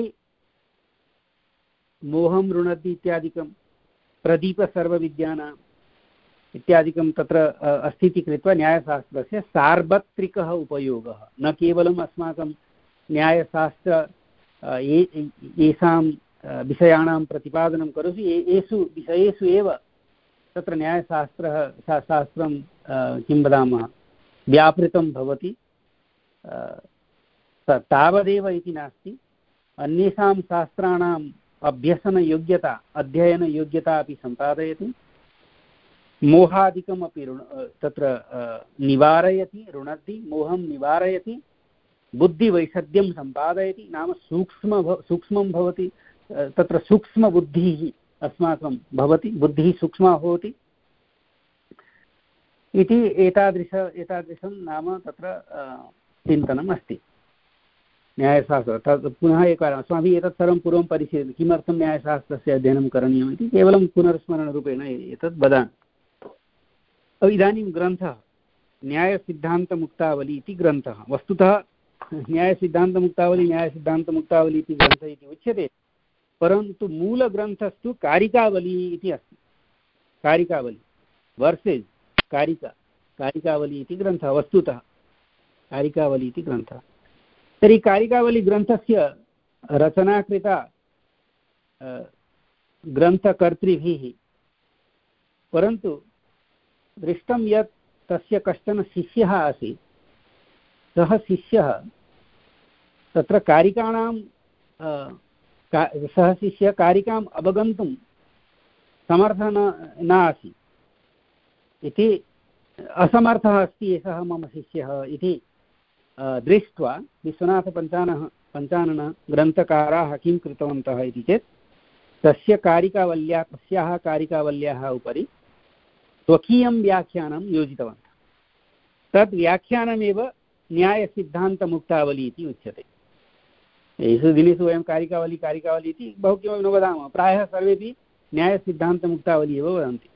मोहं रुणद्धि इत्यादिकं प्रदीपसर्वविद्यानाम् इत्यादिकं तत्र अस्ति इति कृत्वा न्यायशास्त्रस्य सार्वत्रिकः उपयोगः न केवलम् अस्माकं न्यायशास्त्र येषां विषयाणां प्रतिपादनं करोति येषु विषयेषु एव तत्र न्यायशास्त्रः शास्त्रं किं वदामः व्यापृतं भवति तावदेव इति नास्ति। अन्येषां शास्त्राणाम् अभ्यसनयोग्यता अध्ययनयोग्यता अपि सम्पादयति। मोहादिकमपि ऋण तत्र निवारयति रुणद्धि मोहं निवारयति। बुद्धिवैषद्यं सम्पादयति नाम सूक्ष्म सूक्ष्मं भवति तत्र सूक्ष्मबुद्धिः अस्माकं भवति बुद्धिः सूक्ष्मा भवति इति एतादृश एतादृशं नाम तत्र चिन्तनम् अस्ति न्यायशास्त्र। तत् पुनः एकवारम् अस्माभिः एतत् सर्वं पूर्वं परिशील्यते किमर्थं न्यायशास्त्रस्य अध्ययनं करणीयम् इति केवलं पुनर्स्मरणरूपेण एतत् वदामि। इदानीं ग्रन्थः न्यायसिद्धान्तमुक्तावली इति ग्रन्थः। वस्तुतः न्यायसिद्धान्तमुक्तावली न्यायसिद्धान्तमुक्तावली इति ग्रन्थः इति उच्यते परन्तु मूलग्रन्थस्तु कारिकावली इति अस्ति। कारिकावली वर्सेस् कारिका कारिकावली इति ग्रन्थः वस्तुतः कारिकावली इति ग्रन्थः। तर्हि कारिकावली ग्रन्थस्य रचना कृता ग्रन्थकर्तृभिः परन्तु दृष्टं यत् तस्य कश्चन शिष्यः आसीत्। सः शिष्यः तत्र कारिकाणां सः शिष्यः कारिकाम् अवगन्तुं समर्थः न आसीत् इति असमर्थः अस्ति एषः मम शिष्यः इति दृष्ट्वा विश्वनाथपञ्चानः पञ्चाननः ग्रन्थकाराः किं कृतवन्तः इति चेत् तस्य कारिकावल्याः तस्याः कारिकावल्याः उपरि स्वकीयं व्याख्यानं योजितवन्तः। तद् व्याख्यानमेव न्यायसिद्धान्तमुक्तावली इति उच्यते। एषु दिनेषु वयं कारिकावली कारिकावली इति बहु किमपि न वदामः प्रायः सर्वेपि न्यायसिद्धान्तमुक्तावली एव वदन्ति।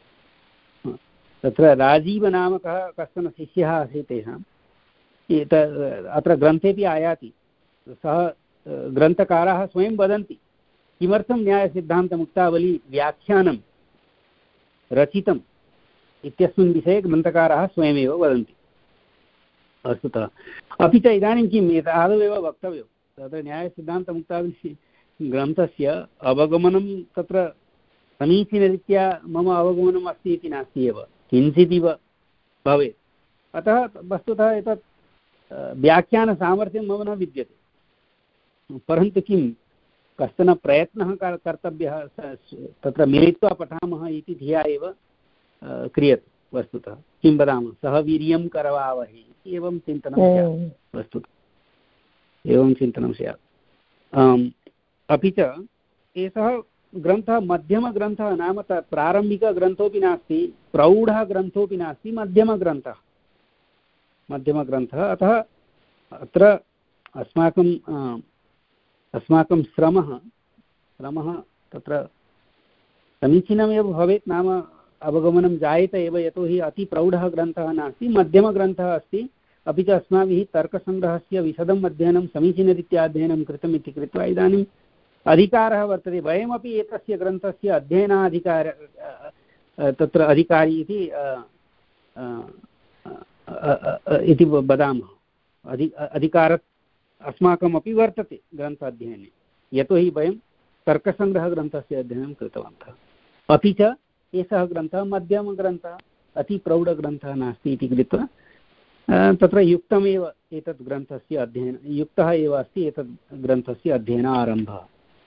तत्र राजीवनामकः कश्चन शिष्यः आसीत् तेषाम् अत्र ग्रन्थेपि आयाति। सः ग्रन्थकाराः स्वयं वदन्ति किमर्थं न्यायसिद्धान्तमुक्तावली व्याख्यानं रचितम् इत्यस्मिन् विषये ग्रन्थकाराः स्वयमेव वदन्ति वस्तुतः। अपि च इदानीं किम् आदौ एव वक्तव्यं तत्र न्यायसिद्धान्तमुक्तावली ग्रन्थस्य अवगमनं तत्र समीचीनरीत्या मम अवगमनम् अस्ति इति नास्ति एव किञ्चिदिव भवेत्। अतः वस्तुतः एतत् व्याख्यानसामर्थ्यं मम न विद्यते परन्तु किं कश्चन प्रयत्नः कर्तव्यः तत्र मिलित्वा पठामः इति धिया एव क्रियते वस्तुतः। किं वदामः सः वीर्यं करवावहै एवं चिन्तनं स्यात् वस्तुतः एवं चिन्तनं स्यात्। अपि च एषः ग्रन्थः मध्यमग्रन्थः नाम प्रारम्भिकग्रन्थोऽपि नास्ति प्रौढः ग्रन्थोऽपि नास्ति मध्यमग्रन्थः मध्यमग्रन्थः। अतः अत्र अस्माकं अस्माकं श्रमः श्रमः तत्र समीचीनमेव भवेत् नाम अवगमनं जायते एव यतोहि अतिप्रौढः ग्रन्थः नास्ति मध्यमग्रन्थः अस्ति। अपि च अस्माभिः तर्कसङ्ग्रहस्य विशदम् अध्ययनं समीचीनरीत्या अध्ययनं कृतम् इति कृत्वा इदानीम् अधिकारः वर्तते। वयमपि एतस्य ग्रन्थस्य अध्ययनाधिकार तत्र अधिकारी इति इति वदामः। अधि अधिकारः अस्माकमपि वर्तते ग्रन्थाध्ययने, यतोहि वयं तर्कसङ्ग्रहग्रन्थस्य अध्ययनं कृतवन्तः। अपि च एषः ग्रन्थः मध्यमग्रन्थः, अतिप्रौढग्रन्थः नास्ति इति कृत्वा तत्र युक्तमेव एतत् ग्रन्थस्य अध्ययनं युक्तः एव अस्ति एतत् ग्रन्थस्य अध्ययनारम्भः।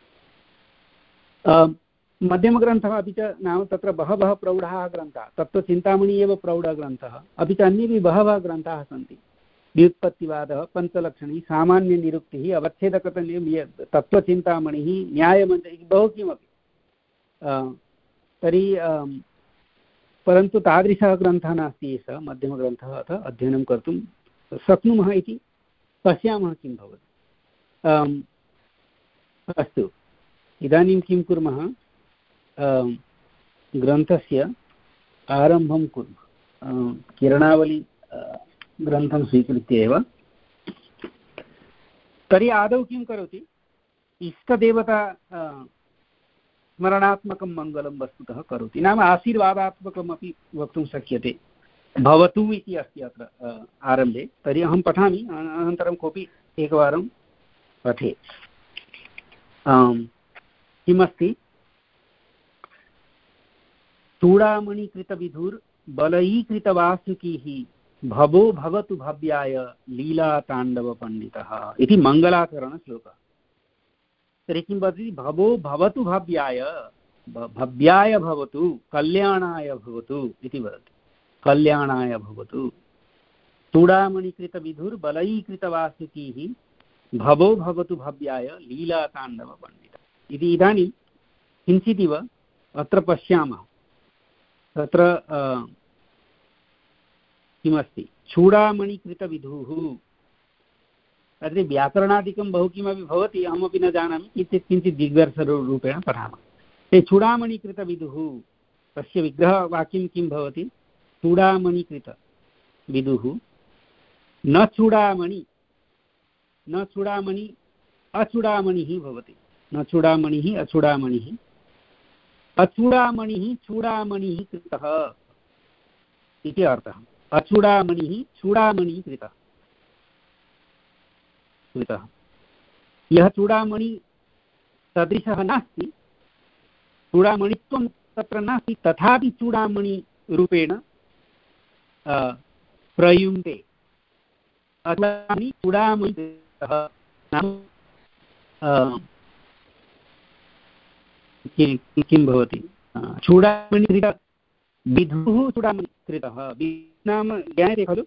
मध्यमग्रन्थः अपि च नाम तत्र बहवः प्रौढाः ग्रन्थाः, तत्त्वचिन्तामणि एव प्रौढग्रन्थः, अपि च अन्येपि बहवः ग्रन्थाः सन्ति। व्युत्पत्तिवादः, पञ्चलक्षणी, सामान्यनिरुक्तिः, अवच्छेदकतनियम, तत्त्वचिन्तामणिः, न्यायमञ्जरी, बहु किमपि। तर्हि परन्तु तादृशः ग्रन्थः नास्ति एषः मध्यमग्रन्थः, अतः अध्ययनं कर्तुं शक्नुमः इति पश्यामः किं भवति। अस्तु, इदानीं किं कुर्मः, ग्रन्थस्य आरम्भं कुर्मः। किरणावली ग्रन्थं स्वीकृत्य एव। तर्हि आदौ किं करोति, इष्टदेवता स्मरणात्मकं मङ्गलं वस्तुतः करोति, नाम आशीर्वादात्मकमपि वक्तुं शक्यते। भवतु इति अस्ति अत्र आरम्भे। तर्हि अहं पठामि, अनन्तरं कोऽपि एकवारं पठेत्। किमस्ति, चूडामणिकृतविधुर्बलयीकृतवासुकीः भवो भवतु भव्याय लीलाताण्डवपण्डितः इति मङ्गलाचरणश्लोकः। तर्हि किं वदति, भवो भवतु भव्याय, भव्याय भवतु, कल्याणाय भवतु इति वदति। कल्याणाय भवतु। चूडामणिकृतविधुर्बलयीकृतवासुकीः भवो भवतु भव्याय लीलाताण्डवपण्डितः इति। इदानीं किञ्चिदिव अत्र पश्यामः, तत्र किमस्ति, चूडामणिकृतविधुः। तर्हि व्याकरणादिकं बहु किमपि भवति, अहमपि न जानामि, किञ्चित् किञ्चित् दिग्दर्शनरूपेण पठामः। ते चूडामणिकृतविधुः, तस्य विग्रहवाक्यं किं भवति, चूडामणिकृतविधुः न चूडामणि, न चूडामणि अचूडामणिः भवति। न चूडामणिः अचूडामणिः, अचूडामणिः चूडामणिः कृतः इति अर्थः। अचूडामणिः चूडामणिः कृतः कृतः यः चूडामणि सदृशः नास्ति, चूडामणित्वं तत्र नास्ति, तथापि चूडामणिरूपेण प्रयुङ्क्ते। अचूडामणि चूडामणि कृतः नाम किं भवति, चूडामणिकृत विधुः चूडामणिकृतः। नाम ज्ञायते खलु,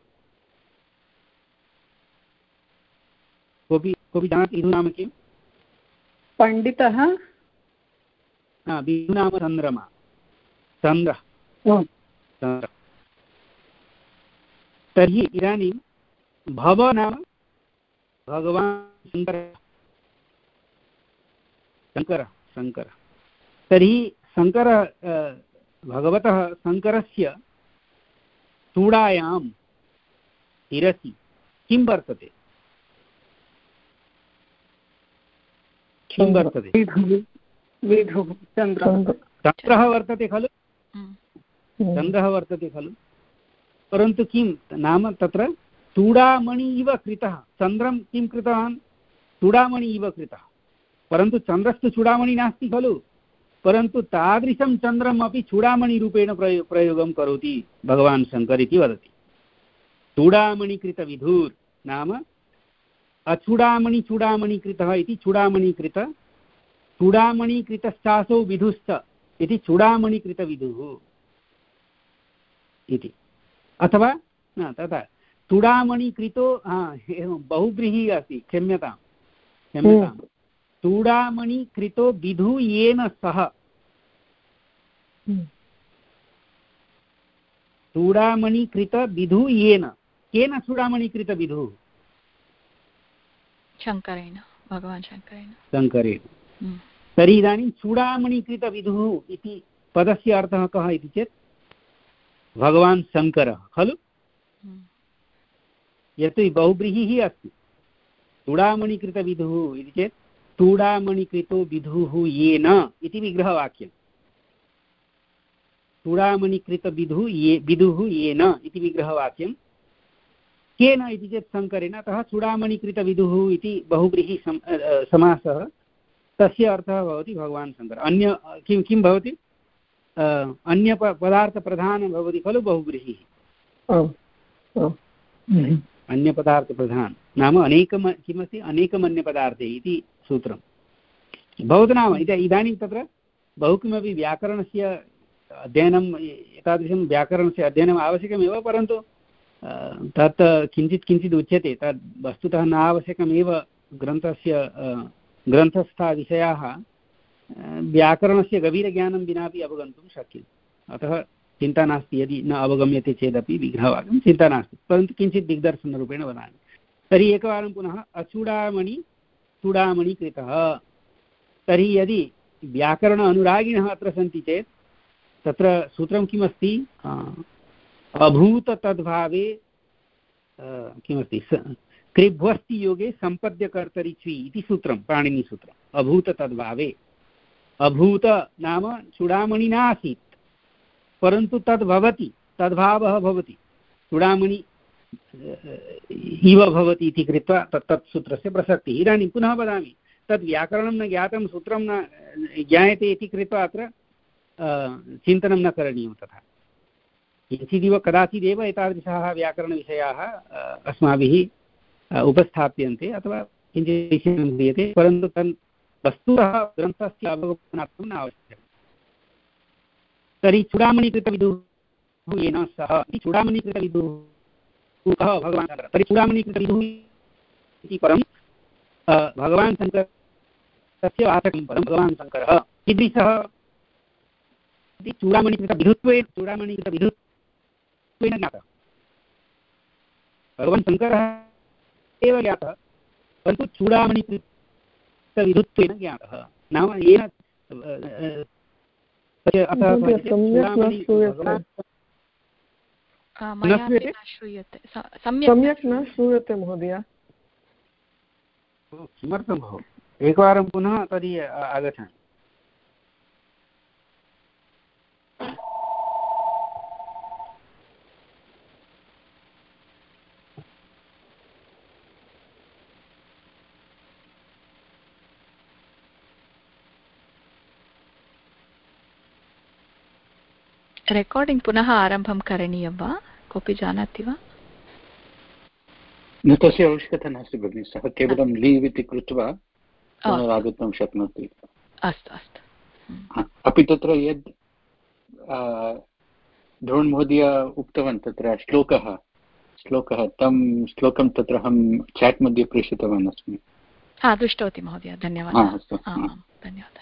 कोऽपि कोऽपि जानाति विधुः नाम किं? पण्डितः। विधुः नाम चन्द्रमा, चन्द्रः चन्द्रः। तर्हि इदानीं भव नाम भगवान् शङ्करः, शङ्करः शङ्करः तर्हि शङ्करः, भगवतः शङ्करस्य चूडायां शिरसि किं वर्तते, किं वर्तते? विधुः, चन्द्रः वर्तते खलु, चन्द्रः वर्तते खलु। परन्तु किं नाम, तत्र चूडामणि इव कृतः, चन्द्रं किं कृतवान्, चूडामणि इव कृतः। परन्तु चन्द्रस्तु चूडामणि नास्ति खलु, परन्तु तादृशं चन्द्रम् अपि चूडामणिरूपेण प्रयो प्रयोगं करोति भगवान् शङ्कर इति वदति। चूडामणिकृतविधुर् नाम अचूडामणि चूडामणिकृतः इति चूडामणिकृत, चूडामणिकृतश्चासौ विधुश्च इति चूडामणिकृतविधुः इति। अथवा न तथा चूडामणिकृतो, हा एवं बहुव्रीहिः अस्ति, क्षम्यतां क्षम्यतां चूडामणिकृतो विधु येन सह, चूडामणिकृत विधु येन, केन चूडामणिकृत विधुः? शङ्करेण, भगवान् शङ्करेण शङ्करेण। तर्हि इदानीं चूडामणिकृत विधुः इति पदस्य अर्थः कः इति चेत् भगवान् शङ्करः खलु। यतो बहुव्रीहिः अस्ति चूडामणिकृतविधुः इति चेत् चूडामणिकृतो विधुः येन इति विग्रहवाक्यं चूडामणिकृतविधुः ये विधुः येन इति विग्रहवाक्यं केन इति चेत् शङ्करेण अतः चूडामणिकृतविधुः इति बहुव्रीहि समासः तस्य अर्थः भवति भगवान् शङ्कर अन्य किं किं भवति अन्य पदार्थप्रधानं भवति खलु बहुव्रीहिः अन्यपदार्थप्रधानं नाम अनेकम किमस्ति अनेकमन्यपदार्थे इति सूत्रं भवतु नाम इदानीं तत्र बहु किमपि व्याकरणस्य अध्ययनं एतादृशं व्याकरणस्य अध्ययनम् आवश्यकमेव परन्तु तत् किञ्चित् किञ्चित् उच्यते तद् वस्तुतः न आवश्यकमेव ग्रन्थस्य ग्रन्थस्था विषयाः व्याकरणस्य गभीरज्ञानं विनापि अवगन्तुं शक्यते अतः चिन्ता नास्ति यदि न अवगम्यते चेदपि विग्रहवाक्यं चिन्ता नास्ति परन्तु किञ्चित् दिग्दर्शनरूपेण वदामि तर्हि एकवारं पुनः अचूडामणि चूडामणि कृतः तर्हि यदि व्याकरण अनुरागिणः अत्र सन्ति चेत् तत्र सूत्रं किमस्ति अभूत तद्भावे किमस्ति कृभ्वस्ति योगे सम्पद्यकर्तरि च्वी इति सूत्रं पाणिनिसूत्रम् अभूत तद्भावे अभूत नाम चूडामणि नासीत् परन्तु तद् भवति तद्भावः भवति चूडामणि इव भवति इति कृत्वा तत् तत् सूत्रस्य प्रसक्तिः इदानीं पुनः वदामि तद् व्याकरणं न ज्ञातं सूत्रं न ज्ञायते इति कृत्वा अत्र चिन्तनं न करणीयं तथा किञ्चिदिव कदाचिदेव एतादृशाः व्याकरणविषयाः अस्माभिः उपस्थाप्यन्ते अथवा किञ्चित् विषयं क्रियते परन्तु तन् वस्तुतः ग्रन्थस्य अवगमनार्थं न आवश्यकम् तर्हि चूडामणिकृतविदुः येन सह चूडामणिकृतविदुः कः भगवान् शङ्करः तर्हि चूडामणिकृतविदुः इति परं भगवान् शङ्करः तस्य वाचकं परं भगवान् शङ्करः कीदृशः इति चूडामणिकृतविधुत्वेन चूडामणिकृतविधुत्वेन ज्ञातः भगवान् शङ्करः एव ज्ञातः परन्तु चूडामणिकृतविधुत्वेन ज्ञातः नाम येन सम्यक् न श्रूयते महोदय किमर्थं भो एकवारं पुनः तर्हि आगच्छामि रेकार्डिङ्ग् पुनः आरम्भं करणीयं वा कोऽपि जानाति वा न तस्य आवश्यकता नास्ति भगिनि सः केवलं लीव् इति कृत्वा आगन्तुं शक्नोति अस्तु अस्तु अपि तत्र यद् ध्रुवन् महोदय उक्तवान् तत्र श्लोकः श्लोकः तं श्लोकं तत्र अहं चाट् मध्ये प्रेषितवान् अस्मि हा दृष्टवती महोदय धन्यवादः धन्यवादः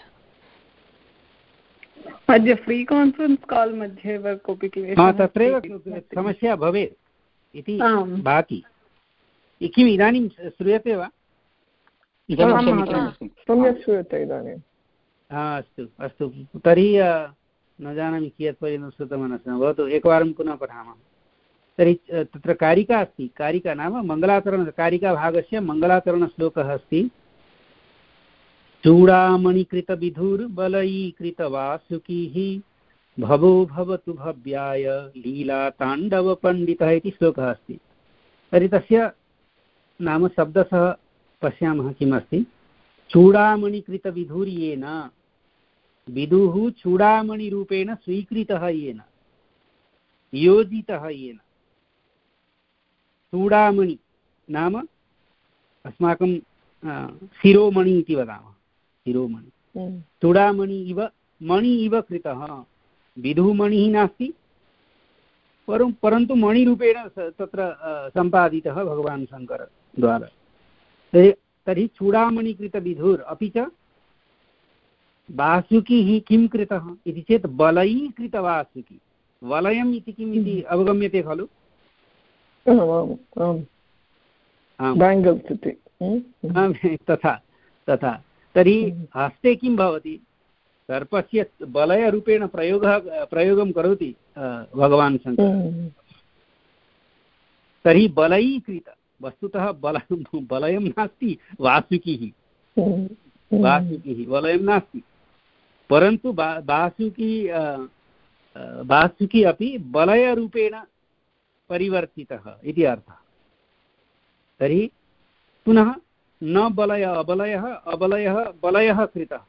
अद्य फ्री कान्फरेन्स् काल् मध्ये एव कोऽपि तत्रैव समस्या भवेत् इति भाति किम् इदानीं श्रूयते वा सम्यक् श्रूयते इदानीं अस्तु अस्तु तर्हि न जानामि कियत् पर्यन्तं श्रुतवान् अस्मि भवतु एकवारं पुनः पठामः तर्हि तत्र कारिका अस्ति कारिका नाम मङ्गलाचरण कारिकाभागस्य मङ्गलाचरणश्लोकः अस्ति चूडामणिकृतविधुर्बलयीकृतवासुकीः भवो भवतु भव्याय लीलाताण्डवपण्डितः इति श्लोकः अस्ति तर्हि तस्य नाम शब्दशः पश्यामः किमस्ति चूडामणिकृतविधुर्येन विदुः चूडामणिरूपेण स्वीकृतः येन योजितः येन चूडामणि नाम अस्माकं शिरोमणि इति वदामः शिरोमणि चूडामणि इव मणि इव कृतः विधुमणिः नास्ति परं परन्तु मणिरूपेण तत्र सम्पादितः भगवान् शङ्करद्वारा तर्हि चूडामणिकृतविधुर् अपि च वासुकिः किं कृतः इति चेत् बलयीकृतवासुकी वलयम् इति किम् इति अवगम्यते खलु तथा तथा तर्हि हस्ते किं भवति सर्पस्य बलयरूपेण प्रयोगः प्रयोगं करोति भगवान् शङ्करः तर्हि बलयीकृत वस्तुतः बल बलयं नास्ति, वासुकिः वासुकिः बलयं नास्ति, परन्तु वासुकी वासुकी अपि बलयरूपेण परिवर्तितः इति अर्थः। तर्हि पुनः न बलय अबलयः, अबलयः बलयः कृतः,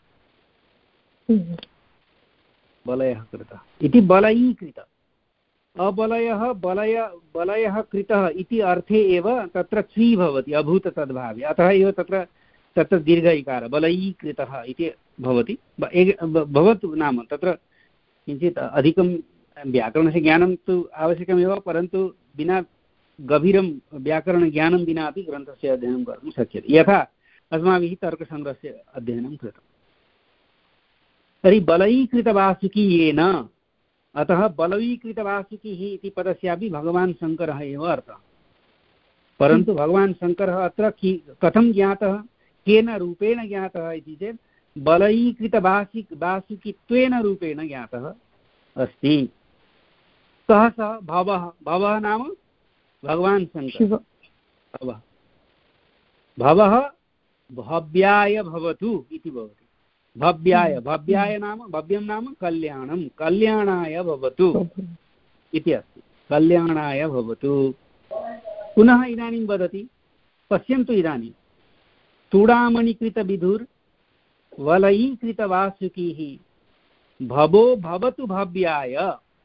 बलयः कृतः इति बलयीकृतः। अबलयः बलय बलयः कृतः इति अर्थे एव तत्र क्री भवति अभूत तद्भावे, अतः एव तत्र तत्र दीर्घ इकारः बलयीकृतः इति भवति। भवतु नाम तत्र किञ्चित् अधिकं व्याकरणस्य ज्ञानं तु आवश्यकमेव, परन्तु विना गभीरं व्याकरणज्ञानं विना अपि ग्रन्थस्य अध्ययनं कर्तुं शक्यते, यथा अस्माभिः तर्कसङ्ग्रहस्य अध्ययनं कृतं। तर्हि बलयीकृतवासुकी येन, अतः बलवीकृतवासुकिः इति पदस्यापि भगवान् शङ्करः एव अर्थः, परन्तु भगवान् शङ्करः अत्र कथं ज्ञातः, केन रूपेण ज्ञातः इति चेत् बलयीकृतवासि वासुकित्वेन रूपेण ज्ञातः अस्ति। सः सः भवः, भवः नाम भगवान् शङ्करः, भवः भवः भव्याय भवतु इति भवति। भव्याय, भव्याय नाम भव्यं नाम कल्याणं, कल्याणाय भवतु इति अस्ति, कल्याणाय भवतु। पुनः इदानीं वदति, पश्यन्तु इदानीं चूडामणिकृतविधुर् वलयीकृतवासुकिः भवो भवतु भव्याय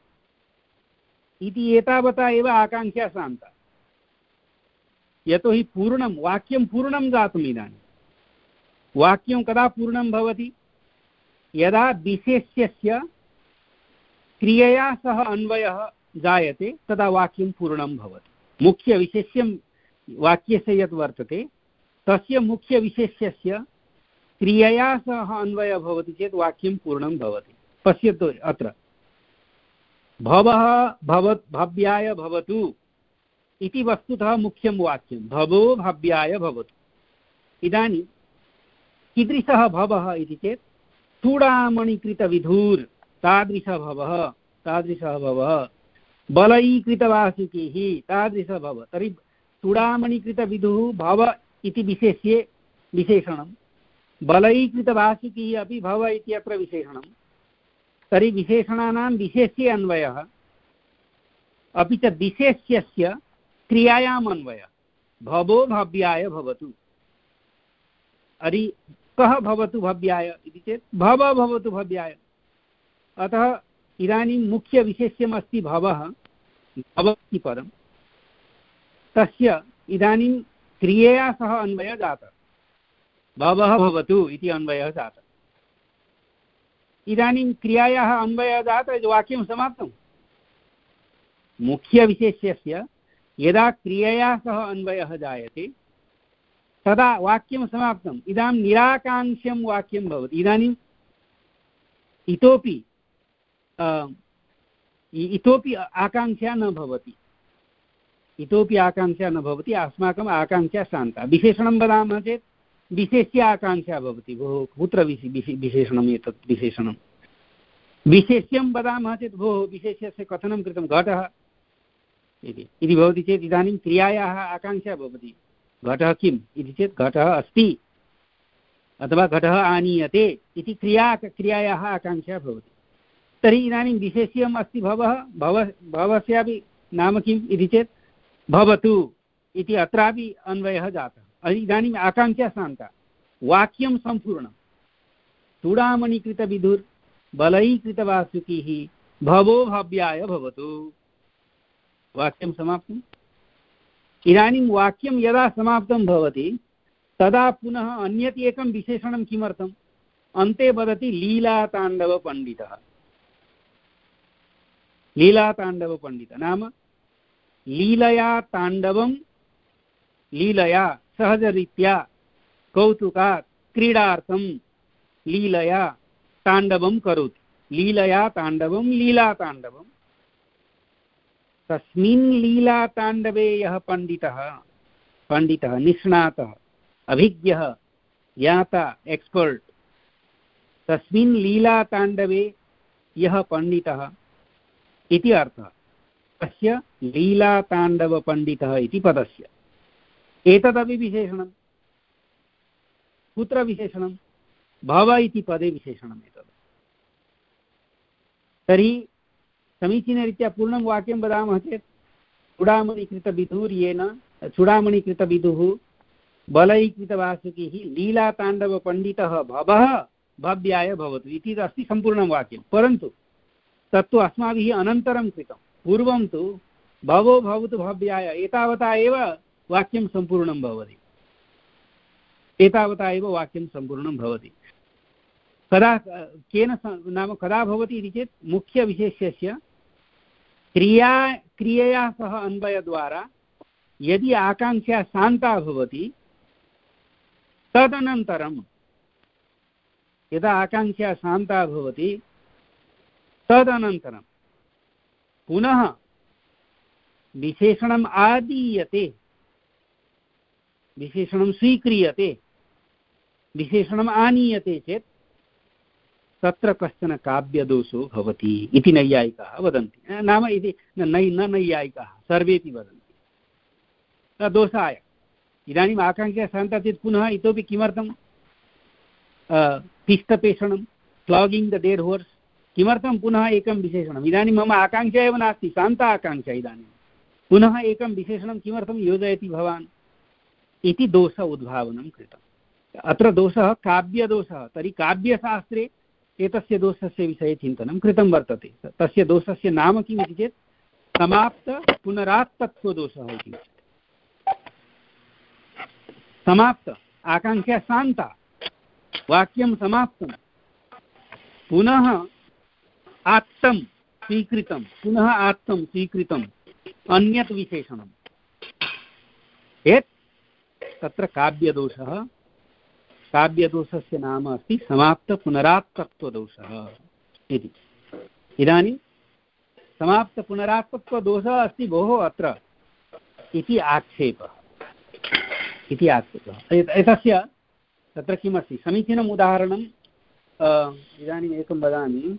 इति एतावता एव आकाङ्क्षा शान्ता, यतोहि पूर्णं वाक्यं पूर्णं जातम्। इदानीं वाक्यं कदा पूर्णं भवति, यदा विशेष्यस्य क्रियया सह अन्वयः जायते तदा वाक्यं पूर्णं भवति। मुख्यविशेष्यं वाक्यस्य यत् वर्तते तस्य मुख्यविशेष्यस्य क्रियया सह अन्वयः भवति चेत् वाक्यं पूर्णं भवति। पश्यतु अत्र भवः भवत् भव्याय भवतु इति वस्तुतः मुख्यं वाक्यं, भवो भव्याय भवतु। इदानीं कीदृशः भवः इति चेत् चूडामणिकृतविधुर् तादृशः भवः, तादृशः भवः। बलयीकृतवासुकिः तादृशः भवः। तर्हि चूडामणिकृतविधुः भव इति विशेष्ये विशेषणं, बलयीकृतवासुकिः अपि भव इत्यत्र विशेषणं। तर्हि विशेषणानां विशेष्ये अन्वयः, अपि च विशेष्यस्य क्रियायाम् अन्वयः। भवो भव्याय भवतु, अरि कः भवतु भव्याय इति चेत् भव भवतु भव्याय। अतः इदानीं मुख्यविशेष्यम् अस्ति भवः, भवति पदं, तस्य इदानीं क्रियया सह अन्वयः जातः, भवः भवतु इति अन्वयः जातः। इदानीं क्रियायाः अन्वयः जातः, वाक्यं समाप्तं। मुख्यविशेष्यस्य यदा क्रियया सह अन्वयः जायते तदा वाक्यं समाप्तम्। इदानीं निराकाङ्क्षं वाक्यं भवति। इदानीम् इतोपि इतोपि आकाङ्क्षा न भवति, इतोपि आकाङ्क्षा न भवति। अस्माकम् आकाङ्क्षा शान्ता। विशेषणं वदामः चेत् विशेष्य आकाङ्क्षा भवति, भोः कुत्र विशेषणम् एतत् विशेषणं। विशेष्यं वदामः चेत् भोः विशेष्यस्य कथनं कृतं, घटः इति इति भवति चेत् इदानीं क्रियायाः आकाङ्क्षा भवति, घटः किम् इति चेत् घटः अस्ति अथवा घटः आनीयते इति क्रिया क्रियायाः आकाङ्क्षा भवति। तर्हि इदानीं विशेष्यम् अस्ति भवः, भव भवस्यापि नाम किम् इति चेत् भवतु इति अत्रापि अन्वयः जातः। इदानीम् आकाङ्क्षा शान्ता, वाक्यं सम्पूर्णं। चूडामणिकृतविधुर् बलयीकृतवासुकिः भवो भव्याय भवतु, वाक्यं समाप्तम्। इदानीं वाक्यं यदा समाप्तं भवति तदा पुनः अन्यत् एकं विशेषणं किमर्थम्, अन्ते वदति लीलाताण्डवपण्डितः। लीलाताण्डवपण्डितः नाम लीलया ताण्डवं, लीलया सहजरीत्या कौतुकात् क्रीडार्थं लीलया ताण्डवं करोति। लीलया ताण्डवं, लीलाताण्डवं। तस्मिन् लीलाताण्डवे यः पण्डितः, पण्डितः निष्णातः अभिज्ञः ज्ञाता एक्स्पर्ट्, तस्मिन् लीलाताण्डवे यः पण्डितः इति अर्थः। तस्य लीलाताण्डवपण्डितः इति पदस्य। एतदपि विशेषणं कुत्र विशेषणं भव इति पदे विशेषणम् एतत् तर्हि समीचीनरीत्या पूर्णं वाक्यं वदामः चेत् चूडामणिकृतविधुर्येन चूडामणिकृतविदुः बलैकृतवासुकिः लीलाताण्डवपण्डितः भवः भव्याय भवतु इति अस्ति सम्पूर्णं वाक्यं परन्तु तत्तु अस्माभिः अनन्तरं कृतं पूर्वं तु भवो भवतु भव्याय एतावता एव वाक्यं सम्पूर्णं भवति एतावता एव वाक्यं सम्पूर्णं भवति कदा केन नाम कदा भवति इति चेत् मुख्यविशेष्यस्य क्रिया क्रियया सह अन्वयद्वारा यदि आकाङ्क्षा शान्ता भवति तदनन्तरं यदा आकाङ्क्षा शान्ता भवति तदनन्तरं पुनः विशेषणम् आदीयते विशेषणं स्वीक्रियते विशेषणम् आनीयते चेत् तत्र कश्चन काव्यदोषो भवति इति नैयायिकाः वदन्ति नाम इति नै न नैयायिकाः सर्वेपि वदन्ति दोषाय इदानीम् आकाङ्क्षा शान्ता चेत् पुनः इतोपि किमर्थं पिष्टपेषणं फ्लागिङ्ग् द डेड् होर्स् किमर्थं पुनः एकं विशेषणम् इदानीं मम आकाङ्क्षा एव नास्ति शान्ता आकाङ्क्षा इदानीं पुनः एकं विशेषणं किमर्थं योजयति भवान् इति दोष उद्भावनं कृतम् अत्र दोषः काव्यदोषः तर्हि काव्यशास्त्रे एतस्य दोषस्य विषये चिन्तनं कृतं वर्तते तस्य दोषस्य नाम किम् इति चेत् समाप्त पुनरात्तत्वदोषः इति उच्यते समाप्त आकाङ्क्षा शान्ता वाक्यं समाप्तं पुनः आत्तं स्वीकृतं पुनः आत्तं स्वीकृतम् अन्यत् विशेषणं चेत् तत्र काव्यदोषः काव्यदोषस्य नाम अस्ति समाप्तपुनरात्तत्वदोषः इति इदानीं समाप्तपुनरात्तत्वदोषः अस्ति भोः अत्र इति आक्षेपः इति आक्षेपः एतस्य तत्र किमस्ति समीचीनम् उदाहरणं इदानीम् एकं वदामि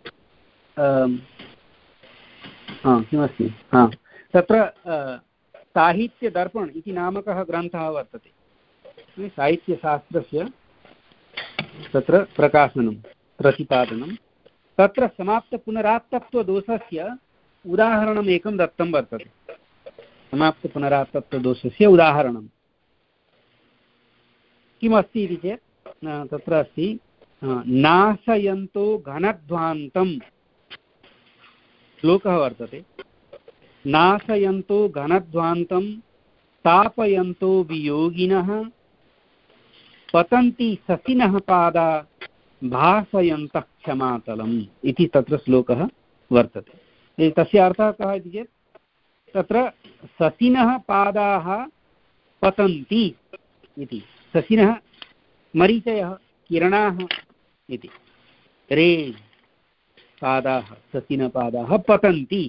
किमस्ति हा तत्र साहित्यदर्पण इति नामकः ग्रन्थः वर्तते साहित्यशास्त्रस्य तत्र प्रकाशनं प्रतिपादनं तत्र समाप्तपुनरात्तत्वदोषस्य उदाहरणम् एकं दत्तं वर्तते समाप्तपुनरात्तत्वदोषस्य उदाहरणं किमस्ति इति चेत् तत्र अस्ति नाशयन्तो घनध्वान्तं श्लोकः वर्तते नाशयन्तो घनध्वान्तं तापयन्तो वियोगिनः पतन्ति शशिनः पादा भासयन्तः क्षमातलम् इति तत्र श्लोकः वर्तते तस्य अर्थः कः इति चेत् तत्र शशिनः पादाः पतन्ति इति शशिनः मरीचयः किरणाः इति रे पादाः शशिनपादाः पतन्ति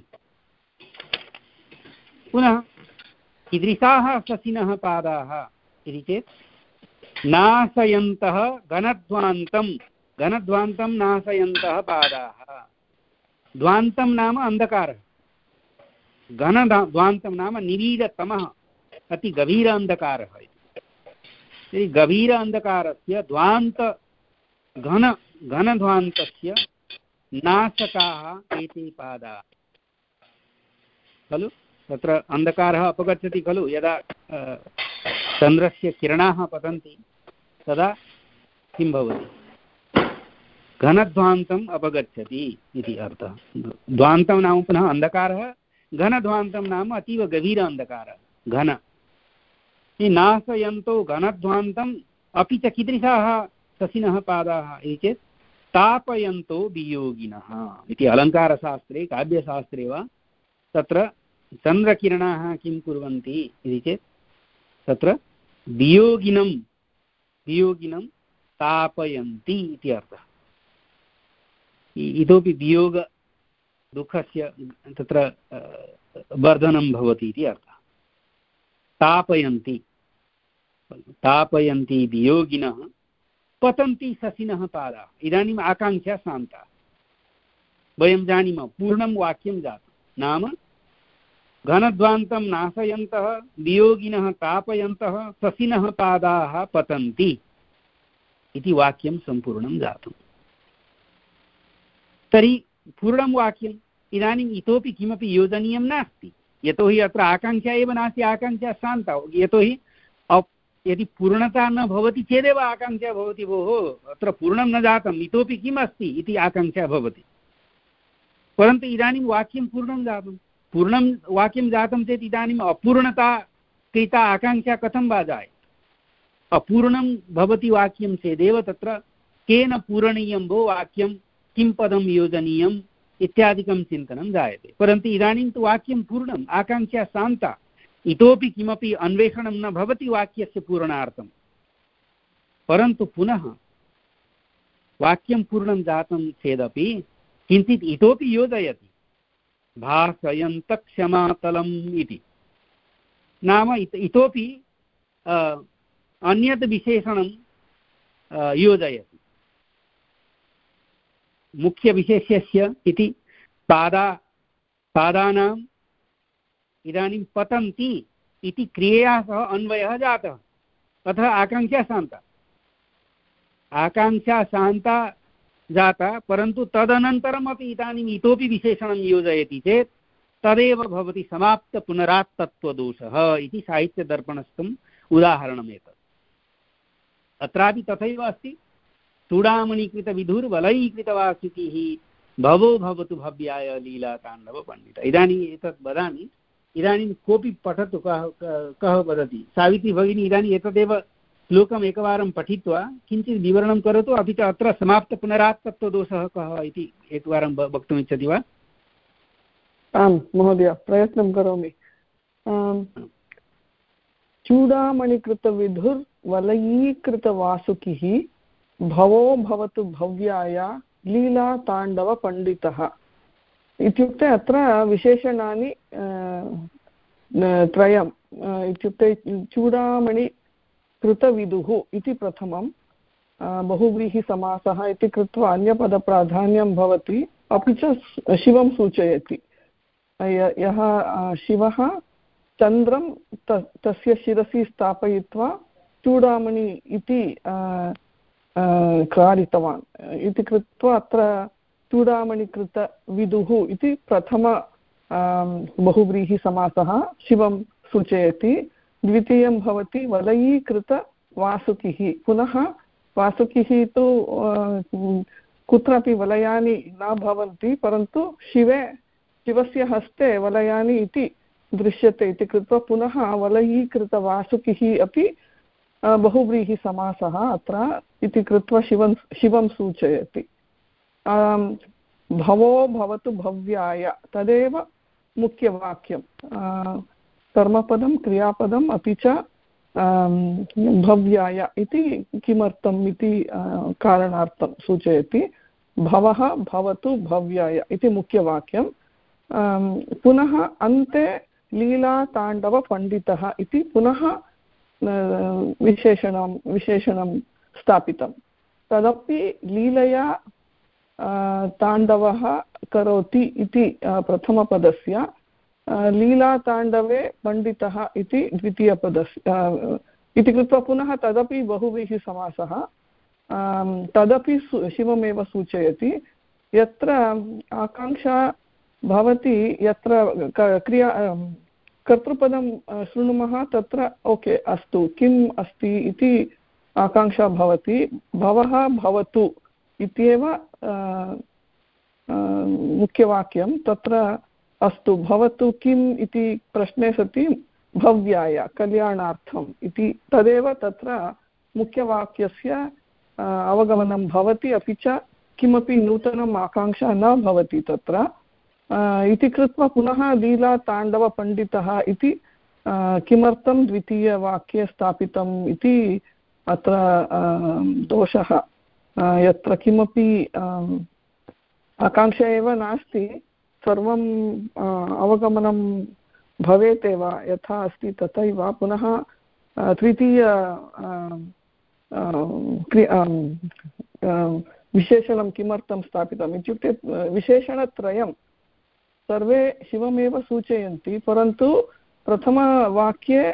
पुनः कीदृशाः शशिनः पादाः इति चेत् नाशयन्तः घनध्वान्तं घनध्वान्तं नाशयन्तः पादाः ध्वान्तं नाम अन्धकारः घनध्वान्तं नाम निरीडतमः अति गभीर अन्धकारः इति गभीर अन्धकारस्य ध्वान्त घन घनध्वान्तस्य नाशकाः एते पादाः खलु तत्र अन्धकारः अपगच्छति खलु यदा चन्द्रस्य किरणाः पतन्ति तदा किं भवति घनध्वान्तम् अपगच्छति इति अर्थः ध्वान्तं नाम पुनः अन्धकारः घनध्वान्तं नाम अतीव गभीर अन्धकारः घन नाशयन्तो घनध्वान्तम् अपि च कीदृशाः शशिनः पादाः इति चेत् तापयन्तो वियोगिनः इति अलङ्कारशास्त्रे काव्यशास्त्रे वा तत्र चन्द्रकिरणाः किं कुर्वन्ति इति चेत् तत्र वियोगिनं वियोगिनं तापयन्ति इति अर्थः इतोपि वियोग दुःखस्य तत्र वर्धनं भवति इति अर्थः तापयन्ति तापयन्ति वियोगिनः पतन्ति शशिनः पादाः इदानीम् आकाङ्क्षा शान्ता वयं जानीमः पूर्णं वाक्यं जातं नाम घनध्वान्तं नाशयन्तः वियोगिनः तापयन्तः शशिनः पादाः पतन्ति इति वाक्यं सम्पूर्णं जातम्। तर्हि पूर्णं वाक्यम्। इदानीम् इतोपि किमपि योजनीयं नास्ति, यतोहि अत्र आकाङ्क्षा एव नास्ति, आकाङ्क्षा शान्ता। यतोहि यदि पूर्णता न भवति चेदेव आकाङ्क्षा भवति, भोः अत्र पूर्णं न जातम्, इतोपि किम् अस्ति इति आकाङ्क्षा भवति। परन्तु इदानीं वाक्यं पूर्णं जातं। पूर्णं वाक्यं जातं चेत् इदानीम् अपूर्णता कृता आकाङ्क्षा कथं वा जायते? अपूर्णं भवति वाक्यं चेदेव तत्र केन पूरणीयं भो वाक्यं, किं पदं योजनीयम् इत्यादिकं चिन्तनं जायते। परन्तु इदानीं तु वाक्यं पूर्णम्, आकाङ्क्षा शान्ता, इतोपि किमपि अन्वेषणं न भवति वाक्यस्य पूरणार्थं। परन्तु पुनः वाक्यं पूर्णं जातं चेदपि किञ्चित् इतोपि योजयति, भासयन्तः क्षमातलम् इति। नाम इत इतोपि अन्यत् विशेषणं योजयति। मुख्यविशेष्यस्य इति पादा पादानाम् इदानीं पतन्ति इति क्रियया सह अन्वयः जातः। अतः आकाङ्क्षा शान्ता आकाङ्क्षा शान्ता जाता, परन्तु तदनन्तरमपि इदानीम् इतोपि विशेषणं योजयति चेत् तदेव भवति समाप्तपुनरात्तत्वदोषः इति साहित्यदर्पणस्थम् उदाहरणमेतत्। अत्रापि तथैव अस्ति। चूडामणिकृतविधुर्वलयीकृतवासुकिः भवो भवतु भव्याय लीलाताण्डवपण्डित। इदानीम् एतत् वदामि, इदानीं कोऽपि पठतु, कः कः वदति? सावित्री भगिनी इदानीम् एतदेव श्लोकम् एकवारं पठित्वा किञ्चित् विवरणं करोतु। अपि च अत्र समाप्तपुनरात्तत्वदोषः कः इति एकवारं वक्तुमिच्छति वा? आम् महोदय, प्रयत्नं करोमि। चूडामणिकृतविधुर्वलयीकृतवासुकिः भवो भवतु भव्याय लीलाताण्डवपण्डितः इत्युक्ते अत्र विशेषणानि त्रयम् इत्युक्ते चूडामणिकृतविदुः इति प्रथमं, बहुव्रीहिसमासः इति कृत्वा अन्यपदप्राधान्यं भवति, अपि च शिवं सूचयति। यः शिवः चन्द्रं तस्य शिरसि स्थापयित्वा चूडामणि इति कारितवान् इति कृत्वा अत्र चूडामणिकृतविदुः इति प्रथम बहुव्रीहिसमासः शिवं सूचयति। द्वितीयं भवति वलयीकृतवासुकिः। पुनः वासुकिः तु कुत्रापि वलयानि न भवन्ति, परन्तु शिवे शिवस्य हस्ते वलयानि इति दृश्यते इति कृत्वा पुनः वलयीकृतवासुकिः अपि बहुव्रीहिसमासः अत्र इति कृत्वा शिवं शिवं सूचयति। भवो भवतु भव्याय तदेव मुख्यवाक्यं। कर्मपदं क्रियापदम् अपि च भव्याय इति किमर्थम् इति कारणार्थं सूचयति। भवः भवतु भव्याय इति मुख्यवाक्यं। पुनः अन्ते लीलाताण्डवपण्डितः इति पुनः विशेषणं विशेषणं स्थापितं। तदपि लीलया ताण्डवः करोति इति प्रथमपदस्य, लीलाताण्डवे पण्डितः इति द्वितीयपदस्य इति कृत्वा पुनः तदपि बहुव्रीहिसमासः। तदपि शिवमेव सूचयति। यत्र आकाङ्क्षा भवति, यत्र क्रिया कर्तृपदं शृणुमः तत्र ओके अस्तु, किम् अस्ति इति आकाङ्क्षा भवति। भवः भवतु इत्येव मुख्यवाक्यं। तत्र अस्तु भवतु किम् इति प्रश्ने सति भव्याय कल्याणार्थम् इति तदेव तत्र मुख्यवाक्यस्य अवगमनं भवति, अपि च किमपि नूतनम् आकाङ्क्षा न भवति तत्र इति कृत्वा पुनः लीलाताण्डवपण्डितः इति किमर्थं द्वितीयवाक्ये स्थापितम् इति अत्र दोषः। यत्र किमपि आकाङ्क्षा एव नास्ति, सर्वम् अवगमनं भवेत् एव, यथा अस्ति तथैव पुनः तृतीय विशेषणं किमर्थं स्थापितम् इत्युक्ते विशेषणत्रयं सर्वे शिवमेव सूचयन्ति, परन्तु प्रथमवाक्ये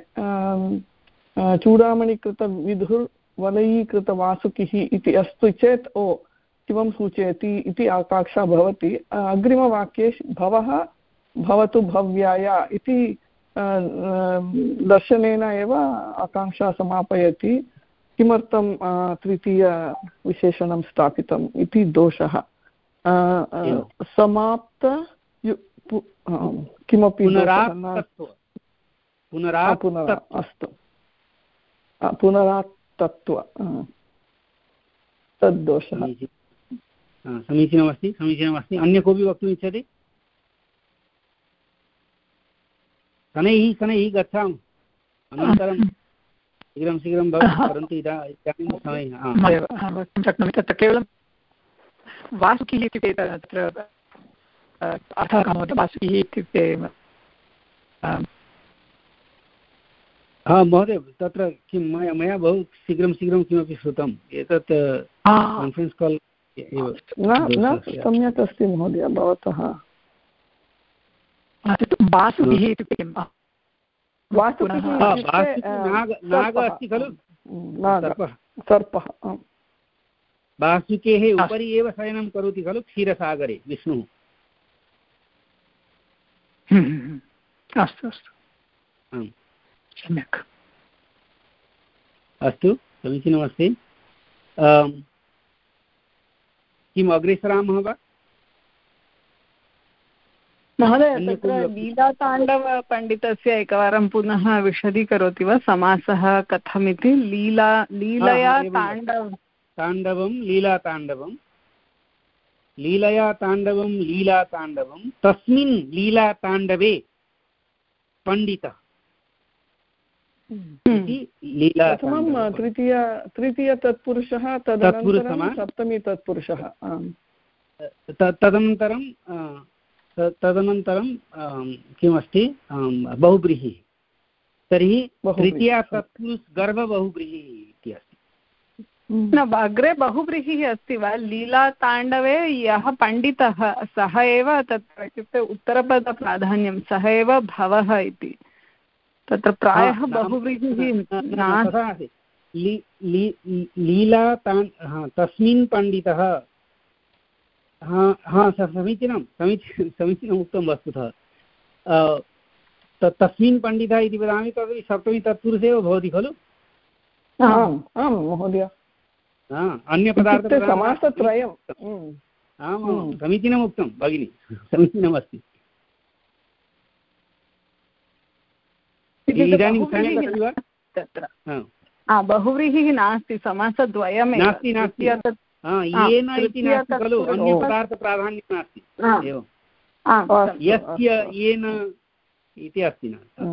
चूडामणिकृतविधुर्वलयीकृतवासुकिः इति अस्ति चेत् ओ शिवं सूचयति इति आकाङ्क्षा भवति। अग्रिमवाक्ये भवः भवतु भव्याय इति दर्शनेन एव आकाङ्क्षा समापयति। किमर्थं तृतीयविशेषणं स्थापितम् इति दोषः। समाप्त किमपि अस्तु पुनरात्तत्व तद्दोषः। समीचीनमस्ति समीचीनमस्ति। अन्य कोऽपि वक्तुम् इच्छति? शनैः शनैः गच्छामः, अनन्तरं शीघ्रं शीघ्रं भवति, परन्तु इदानीं समयः वक्तुं शक्नोमि। तत्र केवलं वासुकिः इत्युक्ते तत्र अर्थः कः भवति? वासुकिः इत्युक्ते हा महोदय, तत्र किं मया मया बहु शीघ्रं शीघ्रं किमपि श्रुतम्। एतत् कान्फरेन्स् काल् एव न सम्यक् अस्ति महोदय भवतः। वासुकिः इत्युक्ते किं? नाग अस्ति खलु, सर्पः। वासुकेः उपरि एव शयनं करोति खलु क्षीरसागरे विष्णुः। अस्तु अस्तु सम्यक् अस्तु समीचीनमस्ति। किम् अग्रे सरामः वा? महोदय, तत्र लीलाताण्डवपण्डितस्य एकवारं पुनः विशदीकरोति वा? समासः कथमिति? लीला लीलया ताण्डव ताण्डवं लीलाताण्डवं लीलया ताण्डवं लीलाताण्डवं तस्मिन् लीलाताण्डवे पण्डितः। प्रथमं तृतीय तृतीय तत्पुरुषः, तदनन्तरं सप्तमी तत्पुरुषः, तदनन्तरं तदनन्तरं किमस्ति बहुव्रीहिः। तर्हि तृतीया तत्पुरुष गर्भबहुव्रीहिः इति अस्ति। न, अग्रे बहुव्रीहिः अस्ति वा? लीलाताण्डवे यः पण्डितः सः एव तत्र, इत्युक्ते उत्तरपदप्राधान्यं, सः एव भवः इति। तत्र प्रायः बहुव्रीहिः नास्ति। लीला तस्मिन् पण्डितः, हा हा समीचीनं समीचीनं समीचीनम् उक्तं वस्तुतः। तस्मिन् पण्डितः इति वदामि तर्हि सप्तमी तत्पुरुषे एव भवति खलु? आम् आं महोदय। अन्यपदार्थः समासत्रयम्। आम् समीचीनम् उक्तं भगिनि, समीचीनमस्ति। इदानीं तत्र बहुव्रीहिः नास्ति, समासद्वयमेव नास्ति नास्ति येन इति नास्ति खलु, अन्यपदार्थप्राधान्यं नास्ति। एवं यस्य येन इति अस्ति न।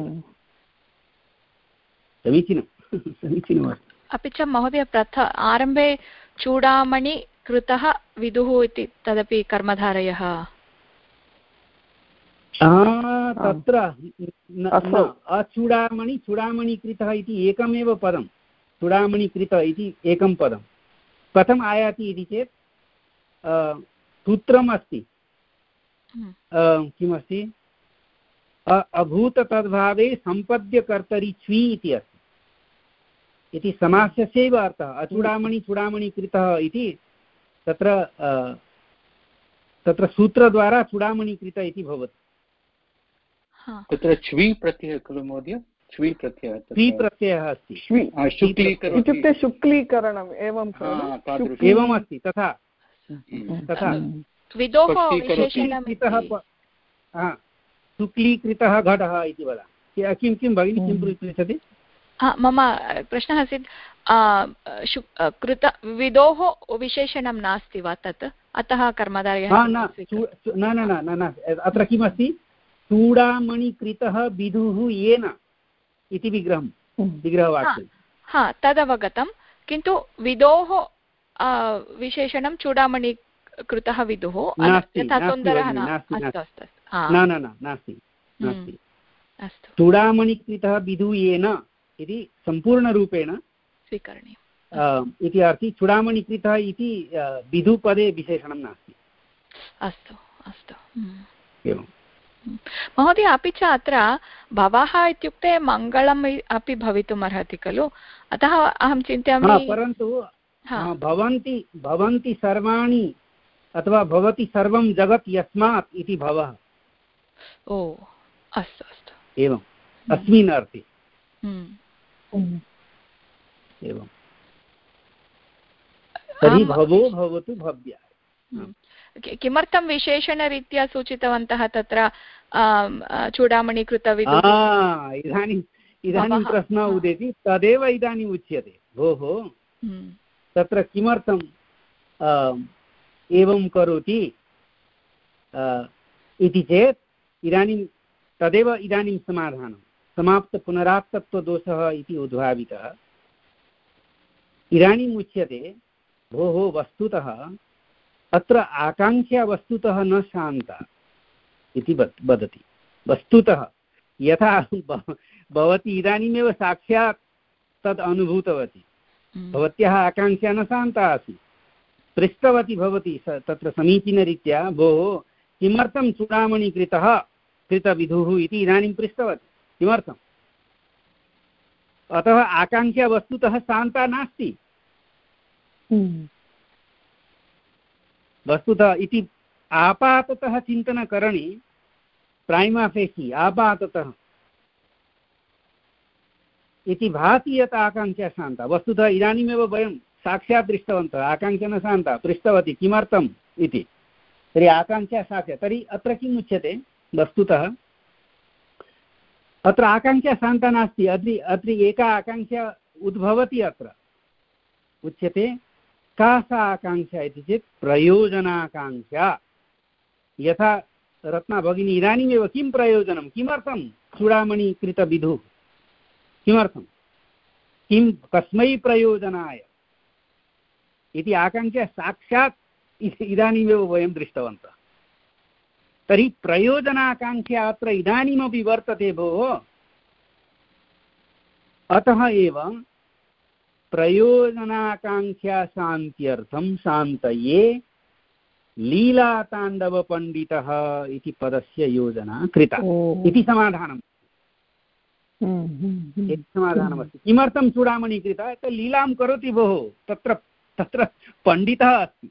समीचीनं समीचीनमस्ति। अपि च महोदय, प्रथ आरम्भे चूडामणि कृतः विदुः इति तदपि कर्मधारयः तत्र अचूडामणि चूडामणिकृतः इति एकमेव पदं, चूडामणिकृत इति एकं पदं कथम् आयाति इति चेत् सूत्रम् अस्ति। किमस्ति? अभूत तद्भावे सम्पद्यकर्तरि च्वी इति अस्ति। इति समासस्यैव अर्थः। अचूडामणि चूडामणिकृतः इति तत्र तत्र सूत्रद्वारा चूडामणिकृत इति भवति। तत्र च्वी प्रत्ययः खलु महोदय? च्वी प्रत्ययः च्वी प्रत्ययः अस्ति। इत्युक्ते शुक्लीकरणम् एवं एवम् अस्ति। तथा तथा शुक्लीकृतः घटः इति वदामि। किं किं भगिनि किं पृच्छति? मम प्रश्नः आसीत्, कृत विदोः विशेषणं नास्ति वा तत्, अतः कर्मधारयः? न न न, अत्र किमस्ति? चूडामणिकृतः विदुः येन इति विग्रहं विग्रहवाक्यं। हा, तदवगतं, किन्तु विदोः विशेषणं चूडामणिकृतः विदुः यथा सुन्दरः नास्ति। अस्तु, चूडामणिकृतः विदुः येन इति सम्पूर्णरूपेण स्वीकरणीयम् इति अर्थे चूडामणिकृतः इति विदुपदे विशेषणं नास्ति। अस्तु अस्तु, एवं महोदय, अपि च अत्र भवः इत्युक्ते मङ्गलम् अपि भवितुम् अर्हति खलु, अतः अहं चिन्तयामि परन्तु भवन्ति भवन्ति सर्वाणि अथवा भवति सर्वं जगत् यस्मात् इति भवः। ओ अस्तु अस्तु, एवम् अस्मिन् अर्थे एवं तर्हि भवो भवतु भव्या। किमर्थं विशेषणरीत्या सूचितवन्तः तत्र चूडामणिकृतविदुः? इदानीम् इदानीं प्रश्नः उदेति, तदेव इदानीम् उच्यते। भोः तत्र किमर्थं एवं करोति इति चेत् इदानीं तदेव इदानीं समाधानं। समाप्तपुनरात्तत्वदोषः इति उद्भावितः। इदानीम् उच्यते भोः वस्तुतः अत्र आकाङ्क्षा वस्तुतः न शान्ता इति वदति। वस्तुतः यथा भवती इदानीमेव साक्षात् तद् अनुभूतवती, भवत्याः आकाङ्क्षा न शान्ता आसीत्। पृष्टवती भवती तत्र समीचीनरीत्या, भोः किमर्थं चूडामणि कृतः कृतविधुः इति इदानीं पृष्टवती। किमर्थम्? अतः आकाङ्क्षा वस्तुतः शान्ता नास्ति। वस्तुतः इति आपाततः चिन्तनकरणे प्राइमा फेसि आपाततः इति भाति यत् आकाङ्क्षा शान्ता। वस्तुतः इदानीमेव वयं साक्षात् दृष्टवन्तः, आकाङ्क्षा न शान्ता। पृष्टवती किमर्थम् इति, तर्हि आकाङ्क्षा साक्षात्। तर्हि अत्र किम् उच्यते? वस्तुतः अत्र आकाङ्क्षा शान्ता नास्ति। अद्रि अत्र एका आकाङ्क्षा उद्भवति। अत्र उच्यते का सा आकाङ्क्षा इति चेत् प्रयोजनाकाङ्क्षा। यथा रत्ना भगिनी इदानीमेव किं प्रयोजनं, किमर्थं चूडामणि कृतविधुः, किमर्थं, किं कस्मै प्रयोजनाय इति आकाङ्क्षा साक्षात् इदानीमेव वयं दृष्टवन्तः। तर्हि प्रयोजनाकाङ्क्षा अत्र इदानीमपि वर्तते भोः। अतः एव प्रयोजनाकाङ्क्षा शान्त्यर्थं शान्तये लीलाताण्डवपण्डितः इति पदस्य योजना कृता इति समाधानम्। इति समाधानमस्ति। किमर्थं चूडामणि कृता? लीलां करोति भोः, तत्र तत्र पण्डितः अस्ति,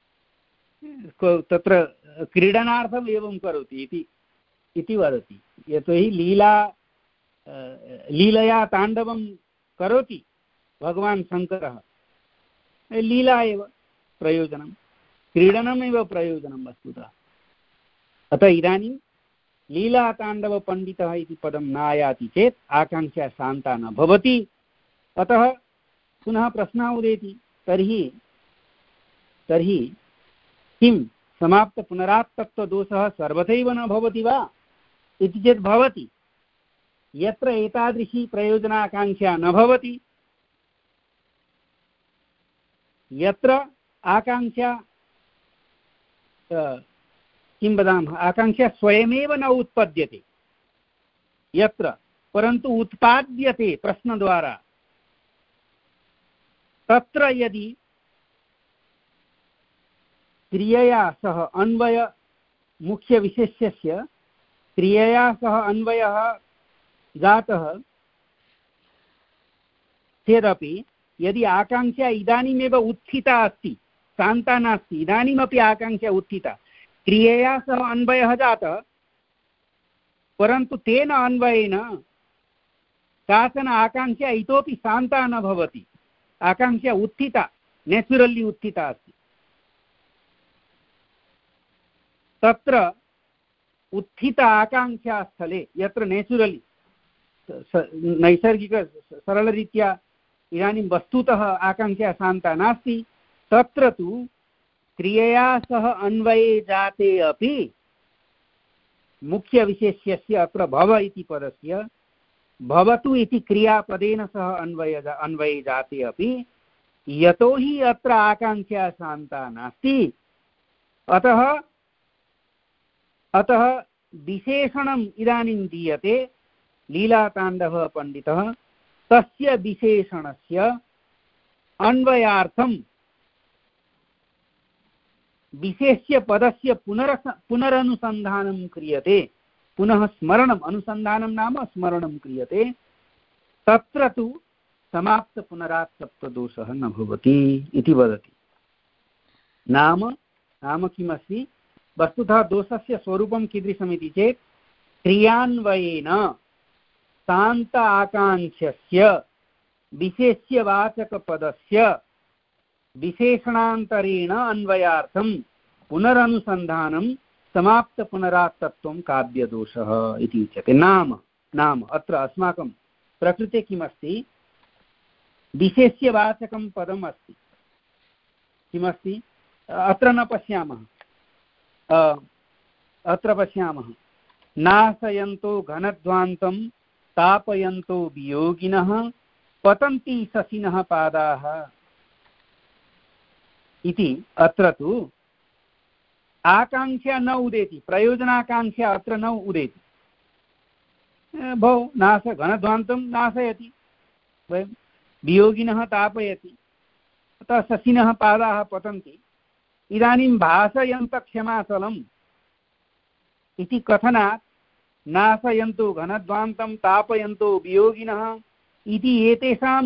तत्र क्रीडनार्थम् एवं करोति इति इति वदति। यतोहि लीला लीलया ताण्डवं करोति भगवान् शङ्करः, लीला एव प्रयोजनं, क्रीडनमेव प्रयोजनं वस्तुतः। अतः इदानीं लीलाताण्डवपण्डितः इति पदं नायाति चेत् आकाङ्क्षा शान्ता न भवति। अतः पुनः प्रश्नः उदेति, तर्हि तर्हि किं समाप्तपुनरात्तत्वदोषः सर्वथैव न भवति वा इति चेत् भवति। यत्र एतादृशी प्रयोजनाकाङ्क्षा न भवति, यत्र आकाङ्क्षा किं वदामः, आकाङ्क्षा स्वयमेव न उत्पद्यते, यत्र परन्तु उत्पाद्यते प्रश्नद्वारा, तत्र यदि क्रियया सह अन्वय मुख्यविशेष्यस्य क्रियया सह अन्वयः जातः चेदपि यदि आकाङ्क्षा इदानीमेव उत्थिता अस्ति, शान्ता नास्ति, इदानीमपि आकाङ्क्षा उत्थिता, क्रियया सह अन्वयः जातः, परन्तु तेन अन्वयेन काचन आकाङ्क्षा इतोपि शान्ता न भवति। आकाङ्क्षा उत्थिता, नेचुरल्ली उत्थिता अस्ति। तत्र उत्थित आकाङ्क्षा स्थले, यत्र नेचुरली नैसर्गिक सरलरीत्या इदानीं वस्तुतः आकाङ्क्षा शान्ता नास्ति, तत्र तु क्रियया सह अन्वये जाते अपि मुख्यविशेष्यस्य अत्र भव इति पदस्य भवतु इति क्रियापदेन सह अन्वय अन्वये जाते अपि यतोहि अत्र आकाङ्क्षा शान्ता नास्ति, अतः अतः विशेषणम् इदानीं दीयते लीलाताण्डवः पण्डितः, तस्य विशेषणस्य अन्वयार्थं विशेष्य पदस्य पुनरस पुनरनुसन्धानं क्रियते पुनः स्मरणम् अनुसन्धानं नाम स्मरणं क्रियते तत्र तु समाप्तपुनरात्तप्तदोषः न भवति इति वदति। नाम नाम किमस्ति वस्तुतः दोषस्य स्वरूपं कीदृशमिति चेत् क्रियान्वयेन शान्त आकाङ्क्षस्य विशेष्यवाचकपदस्य विशेषणान्तरेण अन्वयार्थं पुनरनुसन्धानं समाप्तपुनरात्तत्वं काव्यदोषः इति उच्यते। नाम नाम अत्र अस्माकं प्रकृते किमस्ति विशेष्यवाचकं पदम् अस्ति। किमस्ति अत्र न पश्यामः अत्र पश्यामः नाशयन्तो घनध्वान्तं तापयन्तो वियोगिनः पतन्ति शशिनः पादाः इति। अत्र तु आकाङ्क्षा न उदेति, प्रयोजनाकाङ्क्षा अत्र न उदेति। भो नाश घनध्वान्तं नाशयति, वयं वियोगिनः तापयति, अतः शशिनः पादाः पतन्ति। इदानीं भासयन्तक्षमाचलम् इति कथनात् नाशयन्तु घनध्वान्तं तापयन्तु वियोगिनः इति एतेषां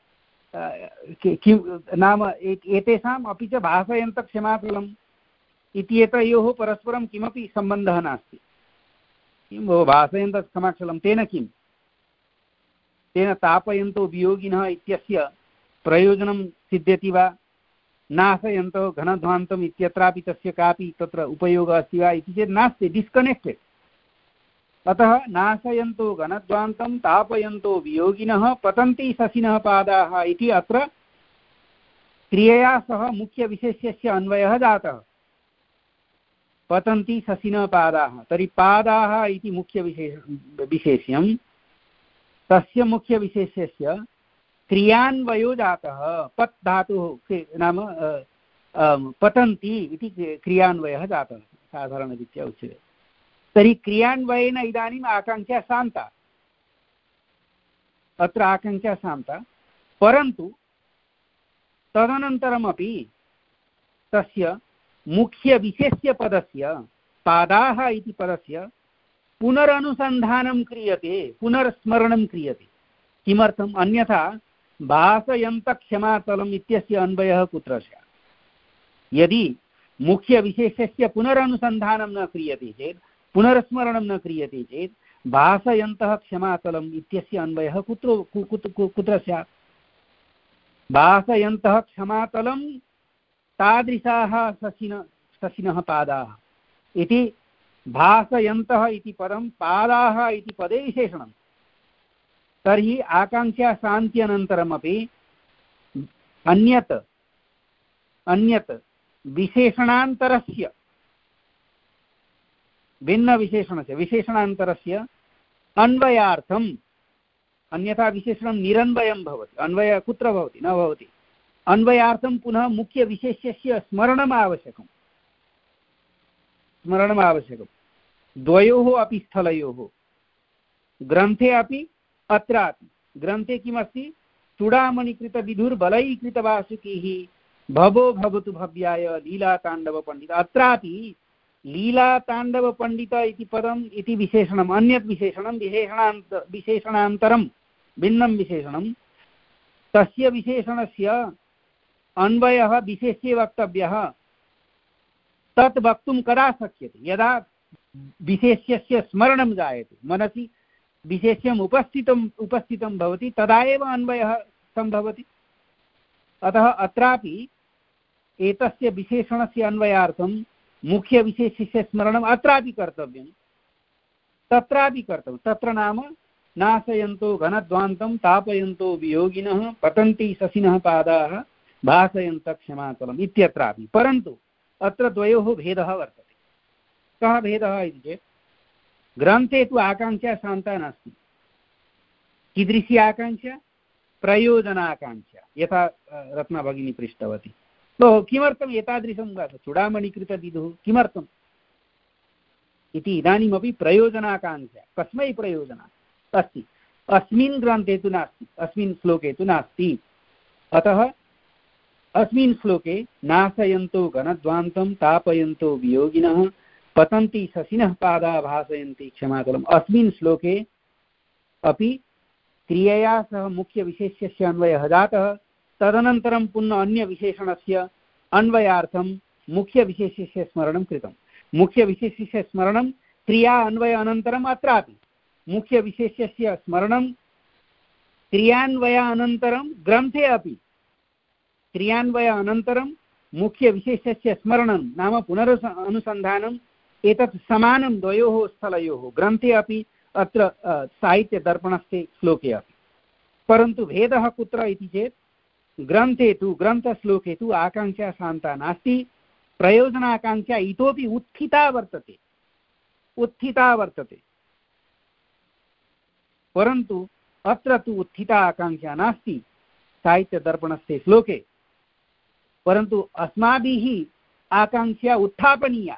नाम एतेषाम् अपि च भासयन्तक्षमाचलम् इत्येतयोः परस्परं किमपि सम्बन्धः नास्ति। किं भो भासयन्तक्षमाचलं तेन किं तेन तापयन्तो वियोगिनः इत्यस्य प्रयोजनं सिद्ध्यति वा? नाशयन्तो घनध्वान्तम् इत्यत्रापि तस्य कापि तत्र उपयोगः अस्ति वा इति चेत् नास्ति, डिस्कनेक्टेड्। अतः नाशयन्तो घनध्वान्तं तापयन्तो वियोगिनः पतन्ति शशिनः पादाः इति अत्र क्रियया सह मुख्यविशेष्यस्य अन्वयः जातः। पतन्ति शशिनः पादाः, तर्हि पादाः इति मुख्यविशेष विशेष्यं तस्य मुख्यविशेष्यस्य क्रियान्वयो जातः। पत् धातुः नाम पतन्ति इति क्रियान्वयः जातः साधारणरीत्या उच्यते। तर्हि क्रियान्वयेन इदानीम् आकाङ्क्षा शान्ता, अत्र आकाङ्क्षा शान्ता, परन्तु तदनन्तरमपि तस्य मुख्यविशेष्यपदस्य पादाः इति पदस्य पुनरनुसन्धानं क्रियते, पुनर्स्मरणं क्रियते। किमर्थम्? अन्यथा भासयन्तक्षमाचलम् इत्यस्य अन्वयः कुत्र स्यात्? यदि मुख्यविशेषस्य पुनरनुसन्धानं न क्रियते चेत्, पुनर्स्मरणं न क्रियते चेत् भासयन्तः क्षमाचलम् इत्यस्य अन्वयः कुत्र कुत्र स्यात्? भासयन्तः क्षमाचलं तादृशाः शशिन शशिनः पादाः इति भासयन्तः इति पदं पादाः इति पदे विशेषणं। तर्हि आकाङ्क्षा शान्त्यनन्तरमपि अन्यत् अन्यत् विशेषणान्तरस्य भिन्नविशेषणस्य विशेषणान्तरस्य अन्वयार्थम्, अन्यथा विशेषणं निरन्वयं भवति, अन्वयः कुत्र भवति? न भवति। अन्वयार्थं पुनः मुख्यविशेष्यस्य स्मरणम् आवश्यकं, स्मरणम् आवश्यकं द्वयोः अपि स्थलयोः, ग्रन्थे अपि अत्रापि। ग्रन्थे किमस्ति? चूडामणिकृतविधुर्बलैकृतवासुकीः भवो भवतु भव्याय लीलाताण्डवपण्डित। अत्रापि लीलाताण्डवपण्डित इति पदम् इति विशेषणम्, अन्यत् विशेषणं विशेषणान्त विशेषणान्तरं भिन्नं विशेषणं, तस्य विशेषणस्य अन्वयः विशेष्ये वक्तव्यः। तत् वक्तुं कदा शक्यते? यदा विशेष्यस्य स्मरणं जायते, मनसि विशेष्यम् उपस्थितम् उपस्थितं भवति, तदा एव अन्वयः सम्भवति। अतः अत्रापि एतस्य विशेषणस्य अन्वयार्थं मुख्यविशेष्यस्य स्मरणम् अत्रापि कर्तव्यं, तत्रापि कर्तव्यं। तत्र नाम नाशयन्तो घनध्वान्तं तापयन्तो वियोगिनः पतन्ति शशिनः पादाः भासयन्तः क्षमाचलम् इत्यत्रापि। परन्तु अत्र द्वयोः भेदः वर्तते। कः भेदः इति चेत् ग्रन्थे तु आकाङ्क्षा शान्ता नास्ति। कीदृशी आकाङ्क्षा? प्रयोजनाकाङ्क्षा, यथा रत्ना भगिनी पृष्टवती। तो किमर्थम् एतादृशं चूडामणिकृतविधुः किमर्थम् इति इदानीमपि प्रयोजनाकाङ्क्षा। कस्मै प्रयोजना अस्ति? अस्मिन् ग्रन्थे तु नास्ति, अस्मिन् श्लोके तु नास्ति। अतः अस्मिन् श्लोके नाशयन्तो घनध्वान्तं तापयन्तो वियोगिनः पतन्ति शशिनः पादा भासयन्ति क्षमातलम्। अस्मिन् श्लोके अपि क्रियया सह मुख्यविशेष्यस्य अन्वयः जातः, तदनन्तरं पुनः अन्यविशेषणस्य अन्वयार्थं मुख्यविशेष्यस्य स्मरणं कृतं। मुख्यविशेष्यस्य स्मरणं क्रिया अन्वय अनन्तरम् अत्रापि मुख्यविशेष्यस्य स्मरणं क्रियान्वय अनन्तरं ग्रन्थे अपि क्रियान्वय अनन्तरं मुख्यविशेषस्य स्मरणं नाम पुनरस अनुसन्धानम् एतत् समानं द्वयोः स्थलयोः ग्रन्थे अपि अत्र साहित्यदर्पणस्य श्लोके अपि। परन्तु भेदः कुत्र इति चेत् ग्रन्थे तु ग्रन्थश्लोके तु आकाङ्क्षा शान्ता नास्ति, प्रयोजनाकाङ्क्षा इतोपि उत्थिता वर्तते उत्थिता वर्तते परन्तु अत्र तु उत्थिता आकाङ्क्षा नास्ति साहित्यदर्पणस्य श्लोके। परन्तु अस्माभिः आकाङ्क्षा उत्थापनीया,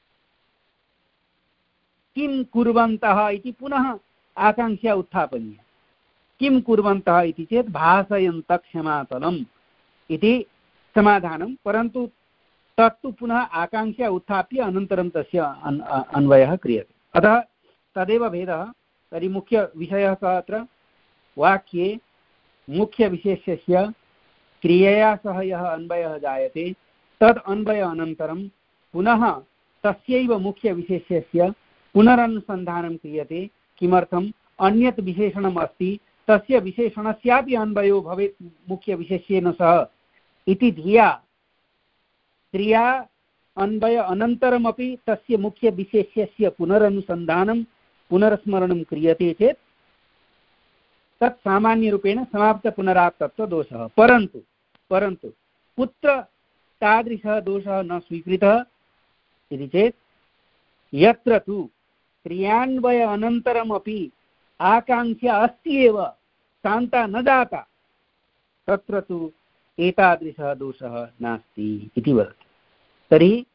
किं कुर्वन्तः इति पुनः आकाङ्क्षा उत्थापनीया। किं कुर्वन्तः इति चेत् भासयन्तः क्षमातलम् इति समाधानं, परन्तु तत्तु पुनः आकाङ्क्षा उत्थाप्य अनन्तरं तस्य अन् अन्वयः क्रियते। अतः तदेव भेदः। तर्हि मुख्यविषयः कः अत्र वाक्ये मुख्यविशेष्यस्य क्रियया सह यः अन्वयः जायते तद् अन्वय अनन्तरं पुनः तस्यैव मुख्यविशेष्यस्य पुनरनुसन्धानं क्रियते। किमर्थम्? अन्यत् विशेषणम् अस्ति, तस्य विशेषणस्यापि अन्वयो भवेत् मुख्यविशेष्येन सह इति धिया क्रिया अन्वय अनन्तरमपि तस्य मुख्यविशेष्यस्य पुनरनुसन्धानं पुनर्स्मरणं क्रियते चेत् तत् सामान्यरूपेण समाप्तपुनराप्तत्वदोषः। परन्तु परन्तु कुत्र तादृशः दोषः न स्वीकृतः इति चेत् यत्र तु क्रियान्वय अनन्तरमपि आकाङ्क्षा अस्ति एव, शान्ता न जाता, तत्र तु एतादृशः दोषः नास्ति इति वदति। तर्हि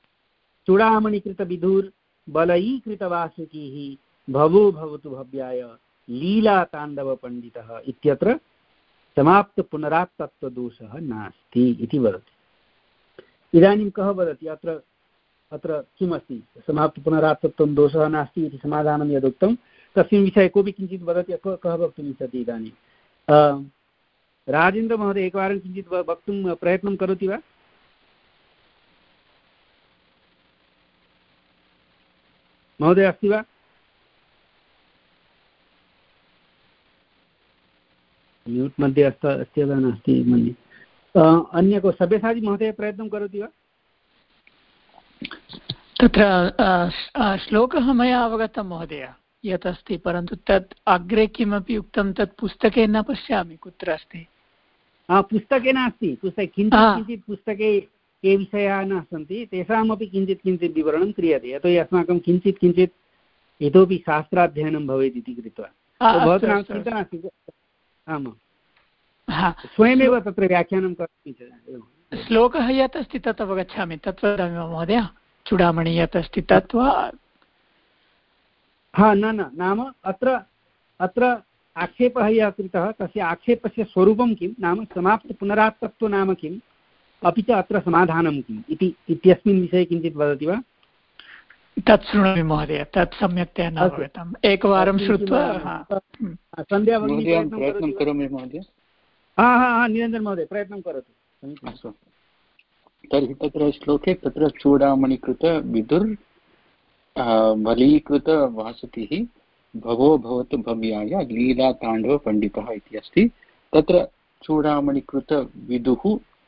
चूडामणिकृतविधुर्बलयीकृतवासुकीः भवो भवतु भव्याय लीलाताण्डवपण्डितः इत्यत्र समाप्तपुनराप्तत्वदोषः नास्ति इति वदति। इदानीं कः वदति अत्र अत्र किमस्ति? समाप्तपुनराप्तत्वं दोषः नास्ति इति समाधानं यदुक्तं तस्मिन् विषये कोऽपि किञ्चित् वदति? कः वक्तुम् इच्छति इदानीं? राजेन्द्रमहोदय एकवारं किञ्चित् वक्तुं प्रयत्नं करोति वा? महोदय अस्ति वा? म्यूट् मध्ये अस्त अस्ति वा नास्ति मन्ये। अन्य को सब्यसाची महोदय प्रयत्नं करोति वा? तत्र श्लोकः मया अवगतं महोदय यत् अस्ति, परन्तु तत् अग्रे किमपि उक्तं तत् पुस्तके न पश्यामि कुत्र अस्ति। पुस्तके नास्ति, पुस्तके किञ्चित् किञ्चित् पुस्तके ये विषयाः न सन्ति तेषामपि किञ्चित् किञ्चित् विवरणं क्रियते, यतोहि अस्माकं किञ्चित् किञ्चित् इतोपि शास्त्राध्ययनं भवेत् इति कृत्वा भवतां चिन्ता नास्ति। आमां स्वयमेव तत्र व्याख्यानं करोमि। श्लोकः यत् अस्ति तत् अवगच्छामि, तत् वदामि वा महोदय? चूडामणि यत् अस्ति तत् वा? हा न न नाम अत्र अत्र आक्षेपः यः कृतः तस्य आक्षेपस्य स्वरूपं किं नाम समाप्तपुनराप्तत्व नाम किम्, अपि च अत्र समाधानं किम् इति इत्यस्मिन् विषये किञ्चित् वदति वा? तत् शृणोमि महोदय, तत् सम्यक्तया न अवगतम्, एकवारं श्रुत्वा सन्ध्या प्रयत्नं करोमि महोदय। हा हा हा निरञ्जन महोदय प्रयत्नं करोतु। अस्तु, तर्हि तत्र श्लोके तत्र चूडामणिकृत विदुर् बलीकृत वासुकिः भवो भवतु भव्याय लीलाताण्डवपण्डितः इति अस्ति। तत्र चूडामणिकृत विदुः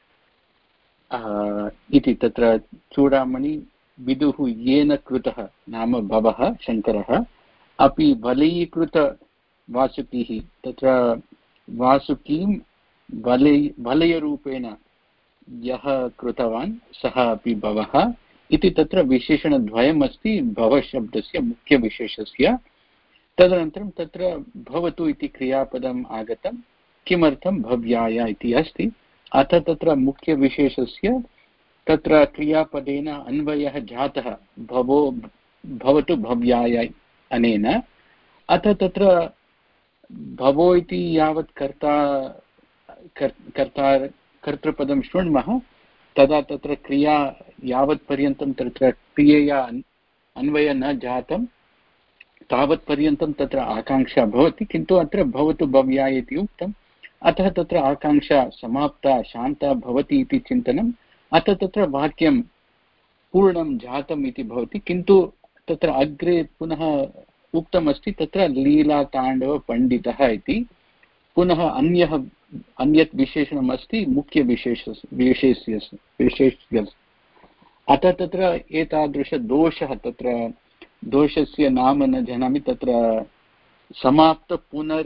इति तत्र चूडामणि विदुः येन कृतः नाम भवः शङ्करः, अपि बलीकृत वासुकिः तत्र वासुकीं बलय बलयरूपेण यः कृतवान् सः अपि भवः इति तत्र विशेषणद्वयम् अस्ति भवशब्दस्य मुख्यविशेषस्य। तदनन्तरं तत्र भवतु इति क्रियापदम् आगतं, किमर्थं भव्याय इति अस्ति। अथ तत्र मुख्यविशेषस्य तत्र क्रियापदेन अन्वयः जातः भवो भवतु भव्याय अनेन। अथ तत्र भवो इति यावत् कर्ता कर्ता कर्तृपदं शृण्मः तदा तत्र क्रिया यावत् पर्यन्तं तत्र क्रियया अन्वयः न जातं तावत्पर्यन्तं तत्र आकाङ्क्षा भवति, किन्तु अत्र भवतु भव्या इति उक्तम्, अतः तत्र आकाङ्क्षा समाप्ता शान्ता भवति इति चिन्तनम्, अतः तत्र वाक्यं पूर्णं जातम् इति भवति। किन्तु तत्र अग्रे पुनः उक्तमस्ति तत्र लीलाताण्डवपण्डितः इति, पुनः अन्यः अन्यत् विशेषणम् अस्ति मुख्यविशेष विशेष्य विशेष्य अतः तत्र एतादृशदोषः, तत्र दोषस्य नाम न जानामि, तत्र समाप्त पुनर्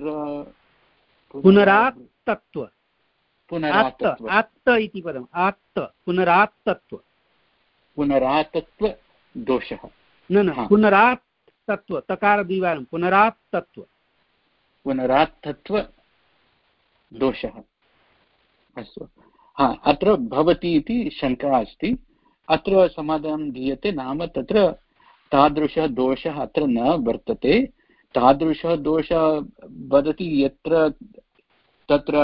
पुनरात्तत्व पुनरात्तत्व आत्त इति पदम् आत्त पुनरात्तत्व पुनरात्तत्व दोषः न न पुनरात्तत्व तकार द्विवारं पुनरात्तत्व पुनरात्तत्व दोषः। अस्तु, हा अत्र भवति इति शङ्का अस्ति, अत्र समाधानं दीयते, नाम तत्र तादृशः दोषः अत्र न वर्तते। तादृशः दोषः वदति यत्र तत्र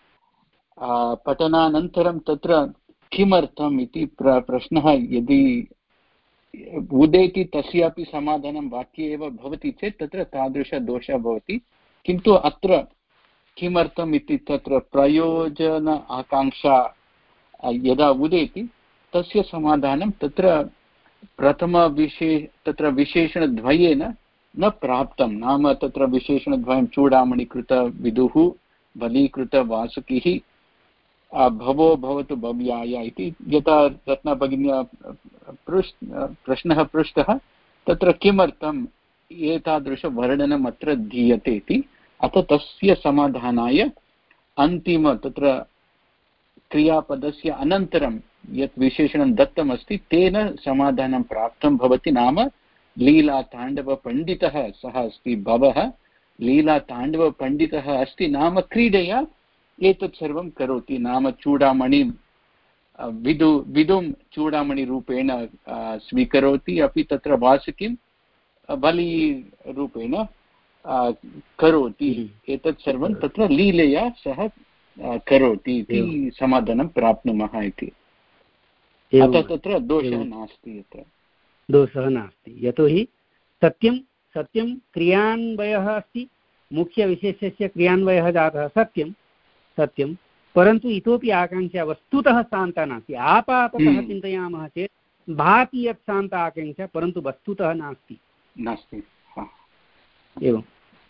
पठनानन्तरं तत्र किमर्थम् इति प्र प्रश्नः यदि उदेति तस्यापि समाधानं वाक्ये एव भवति चेत् तत्र तादृशदोषः भवति। किन्तु अत्र किमर्थम् इति तत्र प्रयोजन आकाङ्क्षा यदा उदेति तस्य समाधानं तत्र प्रथमविशे तत्र विशेषणद्वयेन न प्राप्तं, नाम तत्र विशेषणद्वयं चूडामणिकृत विदुः बलीकृत वासुकिः भवो भवतु भव्याय इति यथा रत्नभगिन्या पृष् प्रश्नः पृष्टः, तत्र किमर्थम् एतादृशवर्णनम् अत्र दीयते इति। अतः तस्य समाधानाय अन्तिम तत्र क्रियापदस्य अनन्तरं यत् विशेषणं दत्तमस्ति तेन समाधानं प्राप्तं भवति, नाम लीलाताण्डवपण्डितः सः अस्ति भवः, लीलाताण्डवपण्डितः अस्ति नाम क्रीडया एतत् सर्वं करोति, नाम चूडामणिं विदु विदुं चूडामणिरूपेण स्वीकरोति, अपि तत्र वासुकिं बलिरूपेण करोति, एतत् सर्वं तत्र लीलया सः करोति इति समाधानं प्राप्नुमः इति। अतः तत्र दोषः नास्ति, यत्र दोषः नास्ति, यतोहि सत्यं सत्यं क्रियान्वयः अस्ति, मुख्यविशेषस्य क्रियान्वयः जातः सत्यं सत्यं, परन्तु इतोपि आकाङ्क्षा वस्तुतः शान्ता नास्ति। आपाततः चिन्तयामः चेत् भाति यत् शान्ता आकाङ्क्षा, परन्तु वस्तुतः नास्ति नास्ति एवम्।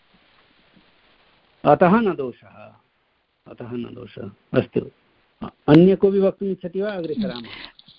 अतः न दोषः, अतः न दोषः। अस्तु, अन्य कोऽपि वक्तुम् इच्छति वा? अग्रे सरामः।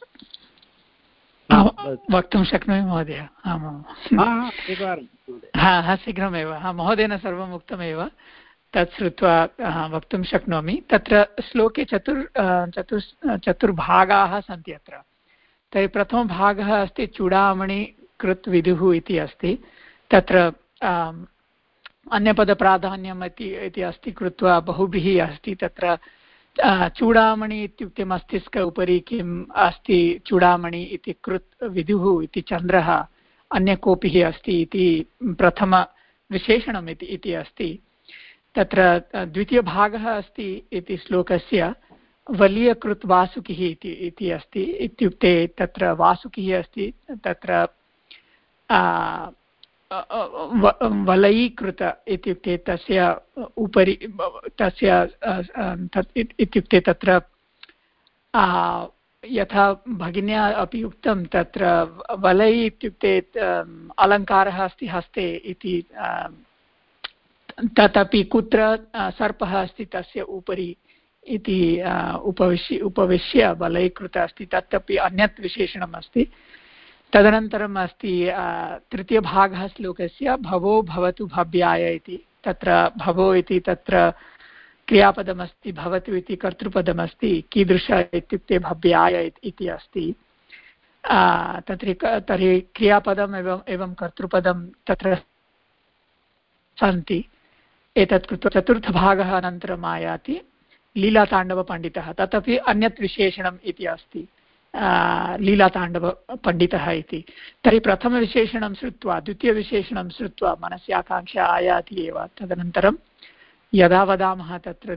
वक्तुं शक्नोमि महोदय? एकवारं हा हा शीघ्रमेव। हा महोदयेन सर्वम् उक्तमेव, तत् श्रुत्वा वक्तुं शक्नोमि। तत्र श्लोके चतुर् चतुर् चतुर्भागाः सन्ति अत्र। तर्हि प्रथमभागः अस्ति चूडामणि कृत् विदुः इति अस्ति, तत्र अन्यपदप्राधान्यम् इति इति अस्ति कृत्वा बहुभिः अस्ति। तत्र चूडामणि इत्युक्ते मस्तिष्क उपरि किम् अस्ति, चूडामणि इति कृत् विदुः इति चन्द्रः, अन्य कोऽपि अस्ति इति प्रथमविशेषणम् इति इति अस्ति। तत्र द्वितीयभागः अस्ति इति श्लोकस्य वलीयकृत् वासुकिः इति इति अस्ति, इत्युक्ते तत्र वासुकिः अस्ति, तत्र वलयीकृत इत्युक्ते तस्य उपरि तस्य इत्युक्ते तत्र यथा भगिन्या अपि उक्तं, तत्र वलयि इत्युक्ते अलङ्कारः अस्ति हस्ते इति, तदपि कुत्र सर्पः अस्ति तस्य उपरि इति उपविश्य उपविश्य वलयीकृत अस्ति, तदपि अन्यत् विशेषणम् अस्ति। तदनन्तरम् अस्ति तृतीयभागः श्लोकस्य भवो भवतु भव्याय इति। तत्र भवो इति तत्र क्रियापदमस्ति, भवतु इति कर्तृपदमस्ति, कीदृश इत्युक्ते भव्याय इति अस्ति। तत्र तर्हि क्रियापदम् एवं एवं कर्तृपदं तत्र सन्ति। एतत् कृत्वा चतुर्थभागः अनन्तरम् आयाति लीलाताण्डवपण्डितः, तदपि अन्यत् विशेषणम् इति अस्ति, लीलाताण्डवपण्डितः इति। तर्हि प्रथमविशेषणं श्रुत्वा द्वितीयविशेषणं श्रुत्वा मनसि आकाङ्क्षा आयाति एव। तदनन्तरं यदा वदामः तत्र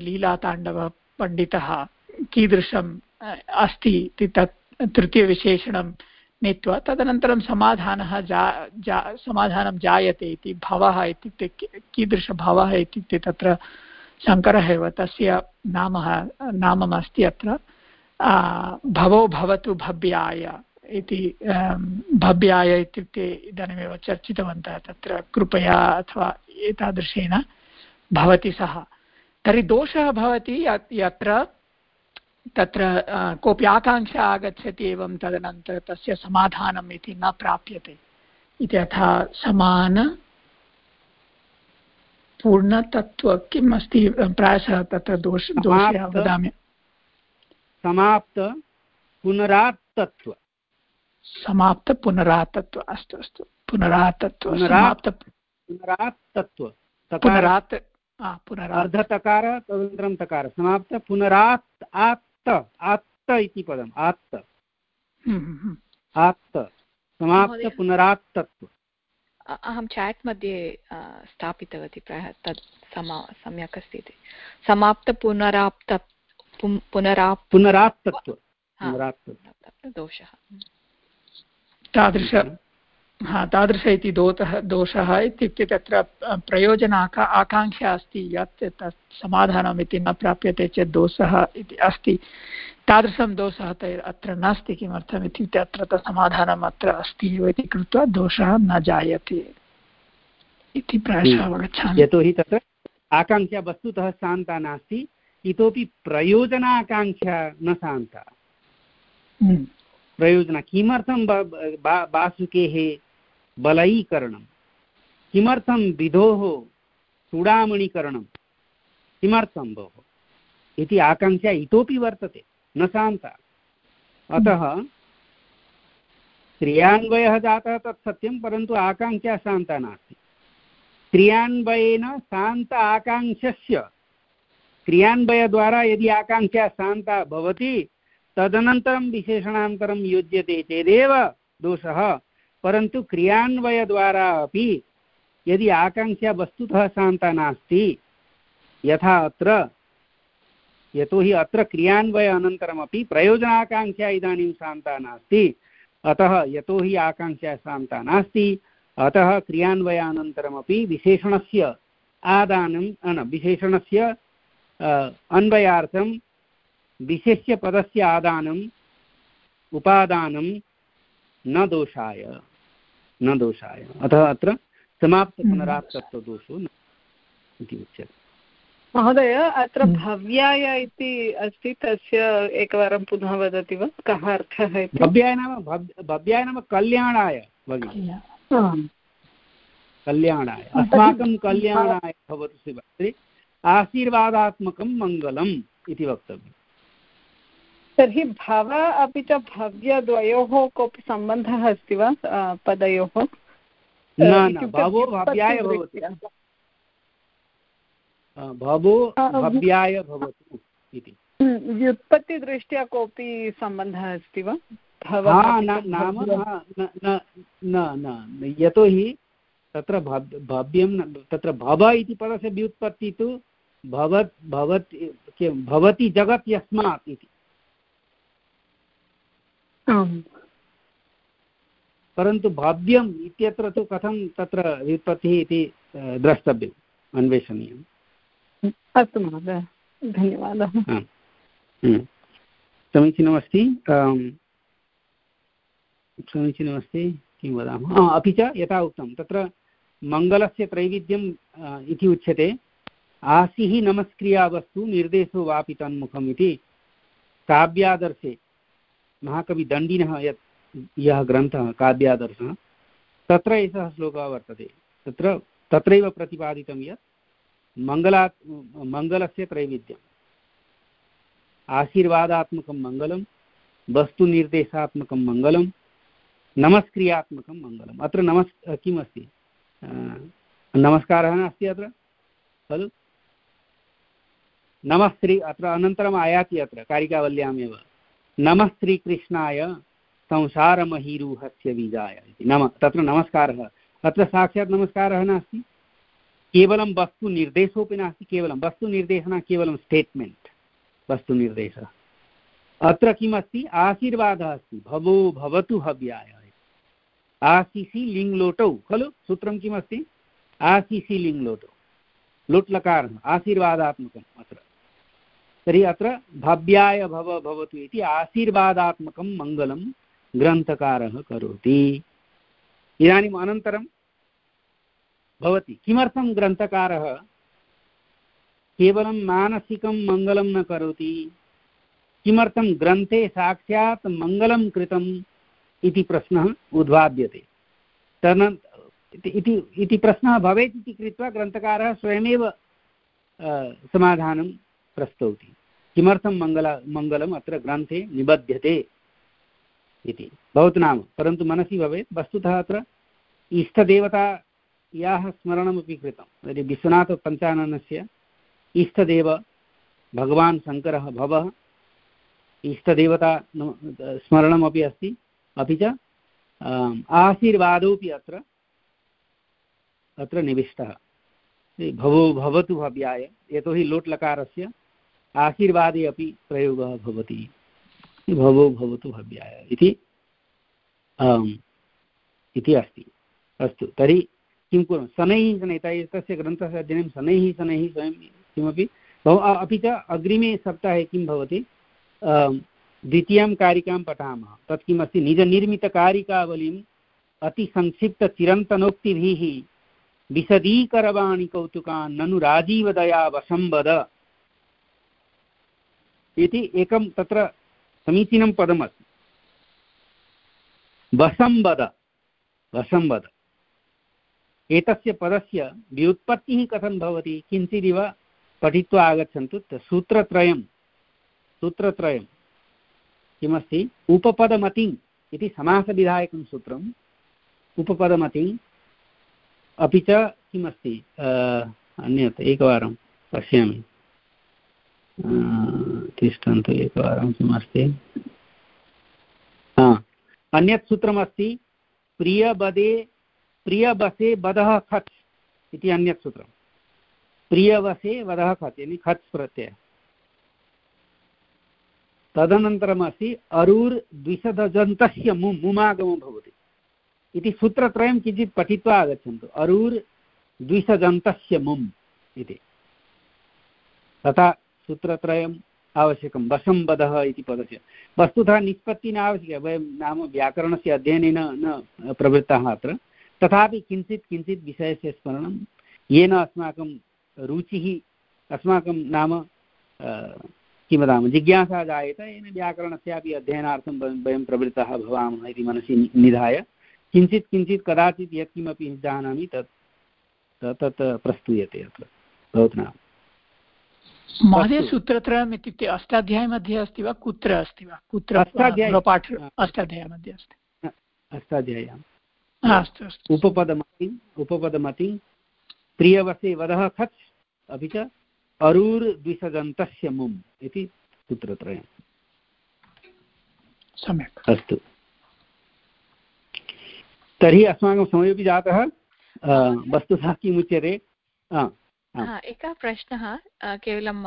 लीलाताण्डवपण्डितः कीदृशम् अस्ति इति, तत् तृतीयविशेषणं नीत्वा तदनन्तरं समाधानः जा जा समाधानं जायते इति भवः इत्युक्ते कीदृशभवः इत्युक्ते तत्र शङ्करः एव तस्य नाम नाममस्ति अत्र भवो भवतु भव्याय इति भव्याय इत्युक्ते इदानीमेव चर्चितवन्तः तत्र कृपया अथवा एतादृशेन भवति सः तर्हि दोषः भवति यत्र तत्र कोऽपि आकाङ्क्षा आगच्छति एवं तदनन्तरं तस्य समाधानम् इति न प्राप्यते इति यथा समान पूर्णतत्त्व किम् अस्ति प्रायशः तत्र दोष दोषः वदामि समाप्त पुनरात्तत्व समाप्त पुनरातत्व अस्तु अस्तु पुनरातत्व समाप्त पुनरात्तत्व पुनरात् पुनरात् अर्धतकार तदनन्तरं तकार समाप्त पुनरात् आत्त आत्त इति पदम् आत्त आत्त समाप्त पुनरात्तत्व अहं चाट् मध्ये स्थापितवती प्रायः तत् समा सम्यक् अस्ति इति समाप्त पुनराप्त पुनराप् पुनरात्तत्व पुनरात्तत्व दोषः तादृश हा तादृश इति दोषः दोषः इत्युक्ते तत्र प्रयोजन आका आकाङ्क्षा अस्ति यत् तत् समाधानम् इति न प्राप्यते चेत् दोषः इति अस्ति तादृशं दोषः अत्र नास्ति किमर्थम् इत्युक्ते अत्र तत् समाधानम् अत्र अस्ति एव इति कृत्वा दोषः न जायते इति प्रायशः अवगच्छामि यतोहि तत्र आकाङ्क्षा वस्तुतः शान्ता नास्ति इतोपि प्रयोजनाकाङ्क्षा न शान्ता प्रयोजन किमर्थं वासुकेः बलैकरणं किमर्थं विधोः चूडामणिकरणं किमर्थं भोः इति आकाङ्क्षा इतोपि वर्तते न शान्ता अतः क्रियान्वयः जातः तत् सत्यं परन्तु आकाङ्क्षा शान्ता नास्ति क्रियान्वयेन शान्त आकाङ्क्षस्य क्रियान्वयद्वारा यदि आकाङ्क्षा शान्ता भवति तदनन्तरं विशेषणान्तरं योज्यते चेदेव दोषः परन्तु क्रियान्वयद्वारा अपि यदि आकाङ्क्षा वस्तुतः शान्ता नास्ति यथा अत्र यतोहि अत्र क्रियान्वय अनन्तरमपि प्रयोजनाकाङ्क्षा इदानीं शान्ता नास्ति अतः यतोहि आकाङ्क्षा शान्ता नास्ति अतः क्रियान्वयानन्तरमपि विशेषणस्य आदानं विशेषणस्य अन्वयार्थं विशेष्य पदस्य आदानम् उपादानं न दोषाय न दोषाय अतः अत्र समाप्त पुनरात्तत्वदोषो न इति उच्यते महोदय अत्र भव्याय इति अस्ति तस्य एकवारं पुनः वदति वा कः अर्थः इति भव्याय नाम भव्याय नाम कल्याणाय भगिनि कल्याणाय अस्माकं कल्याणाय भवतु शिवरात्रि आशीर्वादात्मकं मङ्गलम् इति वक्तव्यम् तर्हि भव अपि च भव्यद्वयोः कोऽपि सम्बन्धः अस्ति वा पदयोः न न भवो भव्याय भवतु भवो भव्याय भवतु इति व्युत्पत्तिदृष्ट्या कोऽपि सम्बन्धः अस्ति वा नाम न न यतोहि तत्र भव्यं तत्र भव इति पदस्य व्युत्पत्ति तु भवत् भवति भवति जगत् यस्मात् इति परन्तु भव्यम् इत्यत्र तु कथं तत्र व्युत्पत्तिः इति द्रष्टव्यम् अन्वेषणीयम् अस्तु महोदय धन्यवादः समीचीनमस्ति समीचीनमस्ति किं वदामः अपि च यथा उक्तं तत्र मङ्गलस्य त्रैविध्यम् इति उच्यते आसिः नमस्क्रियावस्तु निर्देशो वापि तन्मुखम् इति काव्यादर्शे महाकविदण्डिनः यत् यः ग्रन्थः काव्यादर्शः तत्र एषः श्लोकः वर्तते तत्र तत्रैव प्रतिपादितं यत् मङ्गलात् मङ्गलस्य त्रैविध्यम् आशीर्वादात्मकं मङ्गलं वस्तुनिर्देशात्मकं मङ्गलं नमस्क्रियात्मकं मङ्गलम् अत्र नमस् किम् अस्ति नमस्कारः नास्ति अत्र खलु नमः श्री अत्र अनन्तरम् आयाति अत्र कारिकावल्यामेव नमः श्रीकृष्णाय संसारमहीरुहस्य बीजाय इति नम तत्र नमस्कारः अत्र साक्षात् नमस्कारः नास्ति केवलं वस्तुनिर्देशोऽपि नास्ति केवलं वस्तुनिर्देशः न केवलं स्टेट्मेण्ट् वस्तुनिर्देशः अत्र किमस्ति आशीर्वादः अस्ति भवो भवतु हव्याय आशिषि लिङ्लोटौ खलु सूत्रं किमस्ति आशिषि लिङ्लोटौ लुट् लकारः आशीर्वादात्मकम् अत्र तर्हि अत्र भव्याय भव भवतु इति आशीर्वादात्मकं मङ्गलं ग्रन्थकारः करोति। इदानीम् अनन्तरं भवति किमर्थं ग्रन्थकारः केवलं मानसिकं मङ्गलं न करोति, किमर्थं ग्रन्थे साक्षात् मङ्गलं कृतम् इति प्रश्नः उद्भाव्यते। तदन इति इति प्रश्नः भवेत् इति कृत्वा ग्रन्थकारः स्वयमेव समाधानं प्रस्तौति किमर्थं मङ्गल मङ्गलम् अत्र ग्रन्थे निबध्यते इति भवतु नाम, परन्तु मनसि भवेत् वस्तुतः अत्र इष्टदेवतायाः स्मरणमपि कृतं। यदि विश्वनाथपञ्चाननस्य इष्टदेव भगवान् शङ्करः भवः इष्टदेवता स्मरणमपि अस्ति, अपि च आशीर्वादोऽपि अत्र अत्र निविष्टः भवो भवतु भव्याय, यतोहि लोट् लकारस्य आशीर्वादे अपि प्रयोगः भवति भवो भवतु भव्याय इति इति अस्ति। अस्तु, तर्हि किं कुर्मः शनैः शनैः तस्य ग्रन्थस्य अध्ययनं शनैः शनैः स्वयं किमपि बहु। अपि च अग्रिमे सप्ताहे किं भवति द्वितीयां कारिकां पठामः। तत् किमस्ति निजनिर्मितकारिकावलीम् अतिसंक्षिप्तचिरन्तनोक्तिभिः विशदीकरवाणि कौतुकान् ननु राजीवदया वशंवद इति एकं तत्र समीचीनं पदमस्ति। वशंवद वशंवद एतस्य पदस्य व्युत्पत्तिः कथं भवति किञ्चिदिव पठित्वा आगच्छन्तु। सूत्रत्रयं सूत्रत्रयं किमस्ति उपपदमतिम् इति समासविधायकं सूत्रम् उपपदमतिम्, अपि च किमस्ति अन्यत् एकवारं पश्यामि तिष्ठन्तु एकवारं किमस्ति हा अन्यत् सूत्रमस्ति प्रियबदे प्रियवसे वदः खच् इति अन्यत् सूत्रं। प्रियवसे वदः खच् यानी खच् प्रत्ययः। तदनन्तरमस्ति अरूर् द्विशदजन्तस्य मु मुमागमो भवति इति सूत्रत्रयं किञ्चित् पठित्वा आगच्छन्तु। अरूर् द्विशदन्तस्य मुम् इति तथा सूत्रत्रयम् आवश्यकं। वशं वदः इति पदस्य वस्तुतः निष्पत्तिः न आवश्यकी, वयं नाम व्याकरणस्य अध्ययनेन न प्रवृत्ताः अत्र, तथापि किञ्चित् किञ्चित् विषयस्य स्मरणं येन अस्माकं रुचिः अस्माकं नाम किं वदामः जिज्ञासा जायेत, येन व्याकरणस्यापि अध्ययनार्थं वयं प्रवृत्ताः भवामः इति मनसि निधाय किञ्चित् किञ्चित् कदाचित् यत्किमपि जानामि तत् तत् प्रस्तूयते अत्र भवतु नाम। महोदय सूत्रत्रयम् इत्युक्ते अष्टाध्यायी मध्ये अस्ति वा कुत्र अस्ति वा कुत्र पाठ अष्टाध्यायी मध्ये अस्ति अष्टाध्याय्याम् अस्तु अस्तु। उपपदमतिम् उपपदमतिं प्रियवसे वदः खच् अपि च अरूर् द्विशदन्तस्य मुम् इति सूत्रत्रयम्। सम्यक् अस्तु, तर्हि अस्माकं समयोपि जातः। वस्तुतः किमुच्यते एकः प्रश्नः केवलं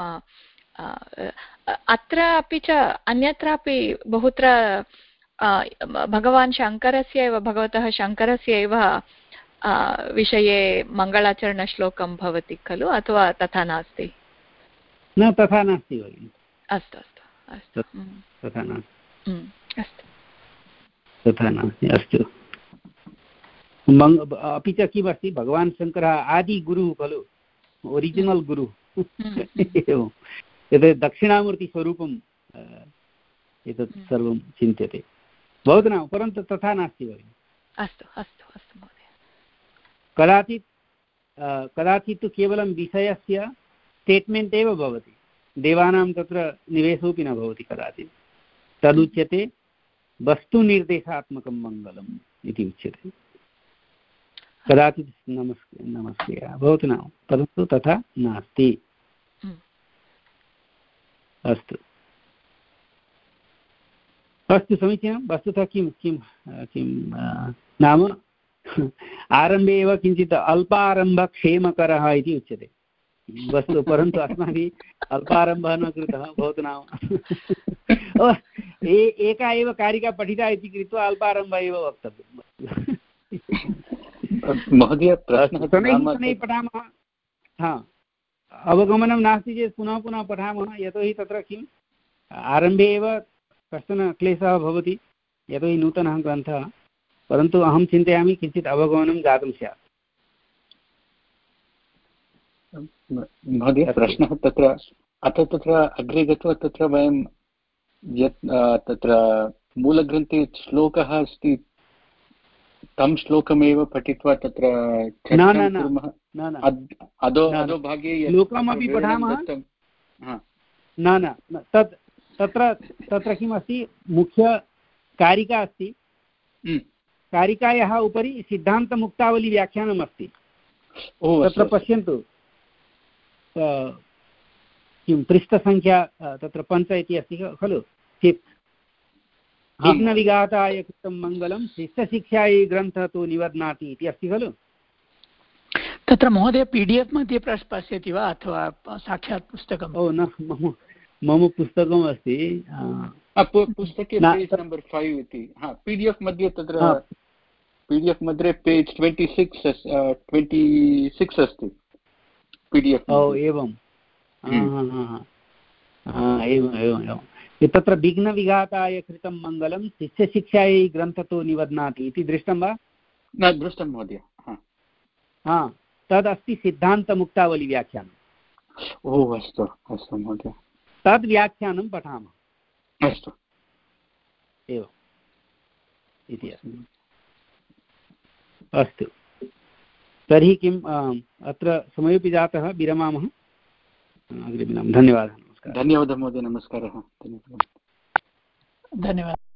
अत्र अपि च अन्यत्रापि बहुत्र भगवान् शङ्करस्य एव भगवतः शङ्करस्य एव विषये मङ्गलाचरणश्लोकं भवति खलु, अथवा तथा नास्ति? न तथा नास्ति भगिनि। अस्तु अस्तु अस्तु तथा नास्ति अस्तु तथा नास्ति। अस्तु, अपि च किमस्ति भगवान् शङ्करः आदिगुरुः खलु, ओरिजिनल् गुरुः एवं यत् दक्षिणामूर्तिस्वरूपम् एतत् सर्वं चिन्त्यते भवतु नाम, परन्तु तथा नास्ति भगिनि। अस्तु अस्तु अस्तु महोदय। कदाचित् कदाचित् तु केवलं विषयस्य स्टेट्मेण्ट् एव भवति, देवानां तत्र निवेशोऽपि न भवति कदाचित्। तदुच्यते वस्तुनिर्देशात्मकं मङ्गलम् इति उच्यते। कदाचित् नमस्ते नमस्ते भवतु नाम, परन्तु तथा नास्ति। अस्तु अस्तु समीचीनं। वस्तुतः किं किं किं नाम आरम्भे एव किञ्चित् अल्पारम्भक्षेमकरः इति उच्यते। वस्तु, परन्तु अस्माभिः अल्पारम्भः न कृतः भवतु नाम। एका एव कारिका पठिता इति कृत्वा अल्पारम्भः एव वक्तव्यम्। महोदय शनैः शनैः पठामः। हा, अवगमनं नास्ति चेत् पुनः पुनः पठामः, यतोहि तत्र किम् आरम्भे एव कश्चन क्लेशः भवति, यतोहि नूतनः ग्रन्थः, परन्तु अहं चिन्तयामि किञ्चित् अवगमनं जातं स्यात्। महोदय प्रश्नः तत्र अथ तत्र अग्रे गत्वा तत्र वयं यत् तत्र मूलग्रन्थे श्लोकः अस्ति तं श्लोकमेव पठित्वा तत्र चर्चां कुर्मः। अधो अधोभागे श्लोकमपि पठामः। न न तत् तत्र तत्र किमस्ति, मुख्यकारिका अस्ति, कारिकायाः उपरि सिद्धान्तमुक्तावली व्याख्यानम् अस्ति। तत्र पश्यन्तु, किं पृष्ठसङ्ख्या तत्र पञ्च इति अस्ति खलु, फिफ्त्। विघ्नविघाताय कृतं मङ्गलं शिष्यशिक्षायै ग्रन्थः तु निबध्नाति इति अस्ति खलु। तत्र महोदय पी डि एफ् मध्ये पश्यति वा अथवा साक्षात् पुस्तकम्? ओ न, मम मम पुस्तकम् अस्ति, पुस्तके पेज् नम्बर् फैव् इति। हा, पी डि एफ् मध्ये तत्र पी डि एफ् मध्ये page twenty six twenty six अस्ति पी डि एफ्। ओ एवं, एवम् एवम् एवं। तत्र विघ्नविघाताय कृतं मङ्गलं शिष्यशिक्षायै ग्रन्थतो निबध्नाति इति दृष्टं वा? न दृष्टं महोदय। हा, तदस्ति सिद्धान्तमुक्तावली व्याख्यानम्। ओ अस्तु अस्तु महोदय, तद् व्याख्यानं पठामः। अस्तु एवम् इति अस्ति। अस्तु, तर्हि किम् अत्र समयोपि जातः, विरमामः। अग्रे मिलामः। धन्यवादः। धन्यवादः महोदय, नमस्कारः। धन्यवादः।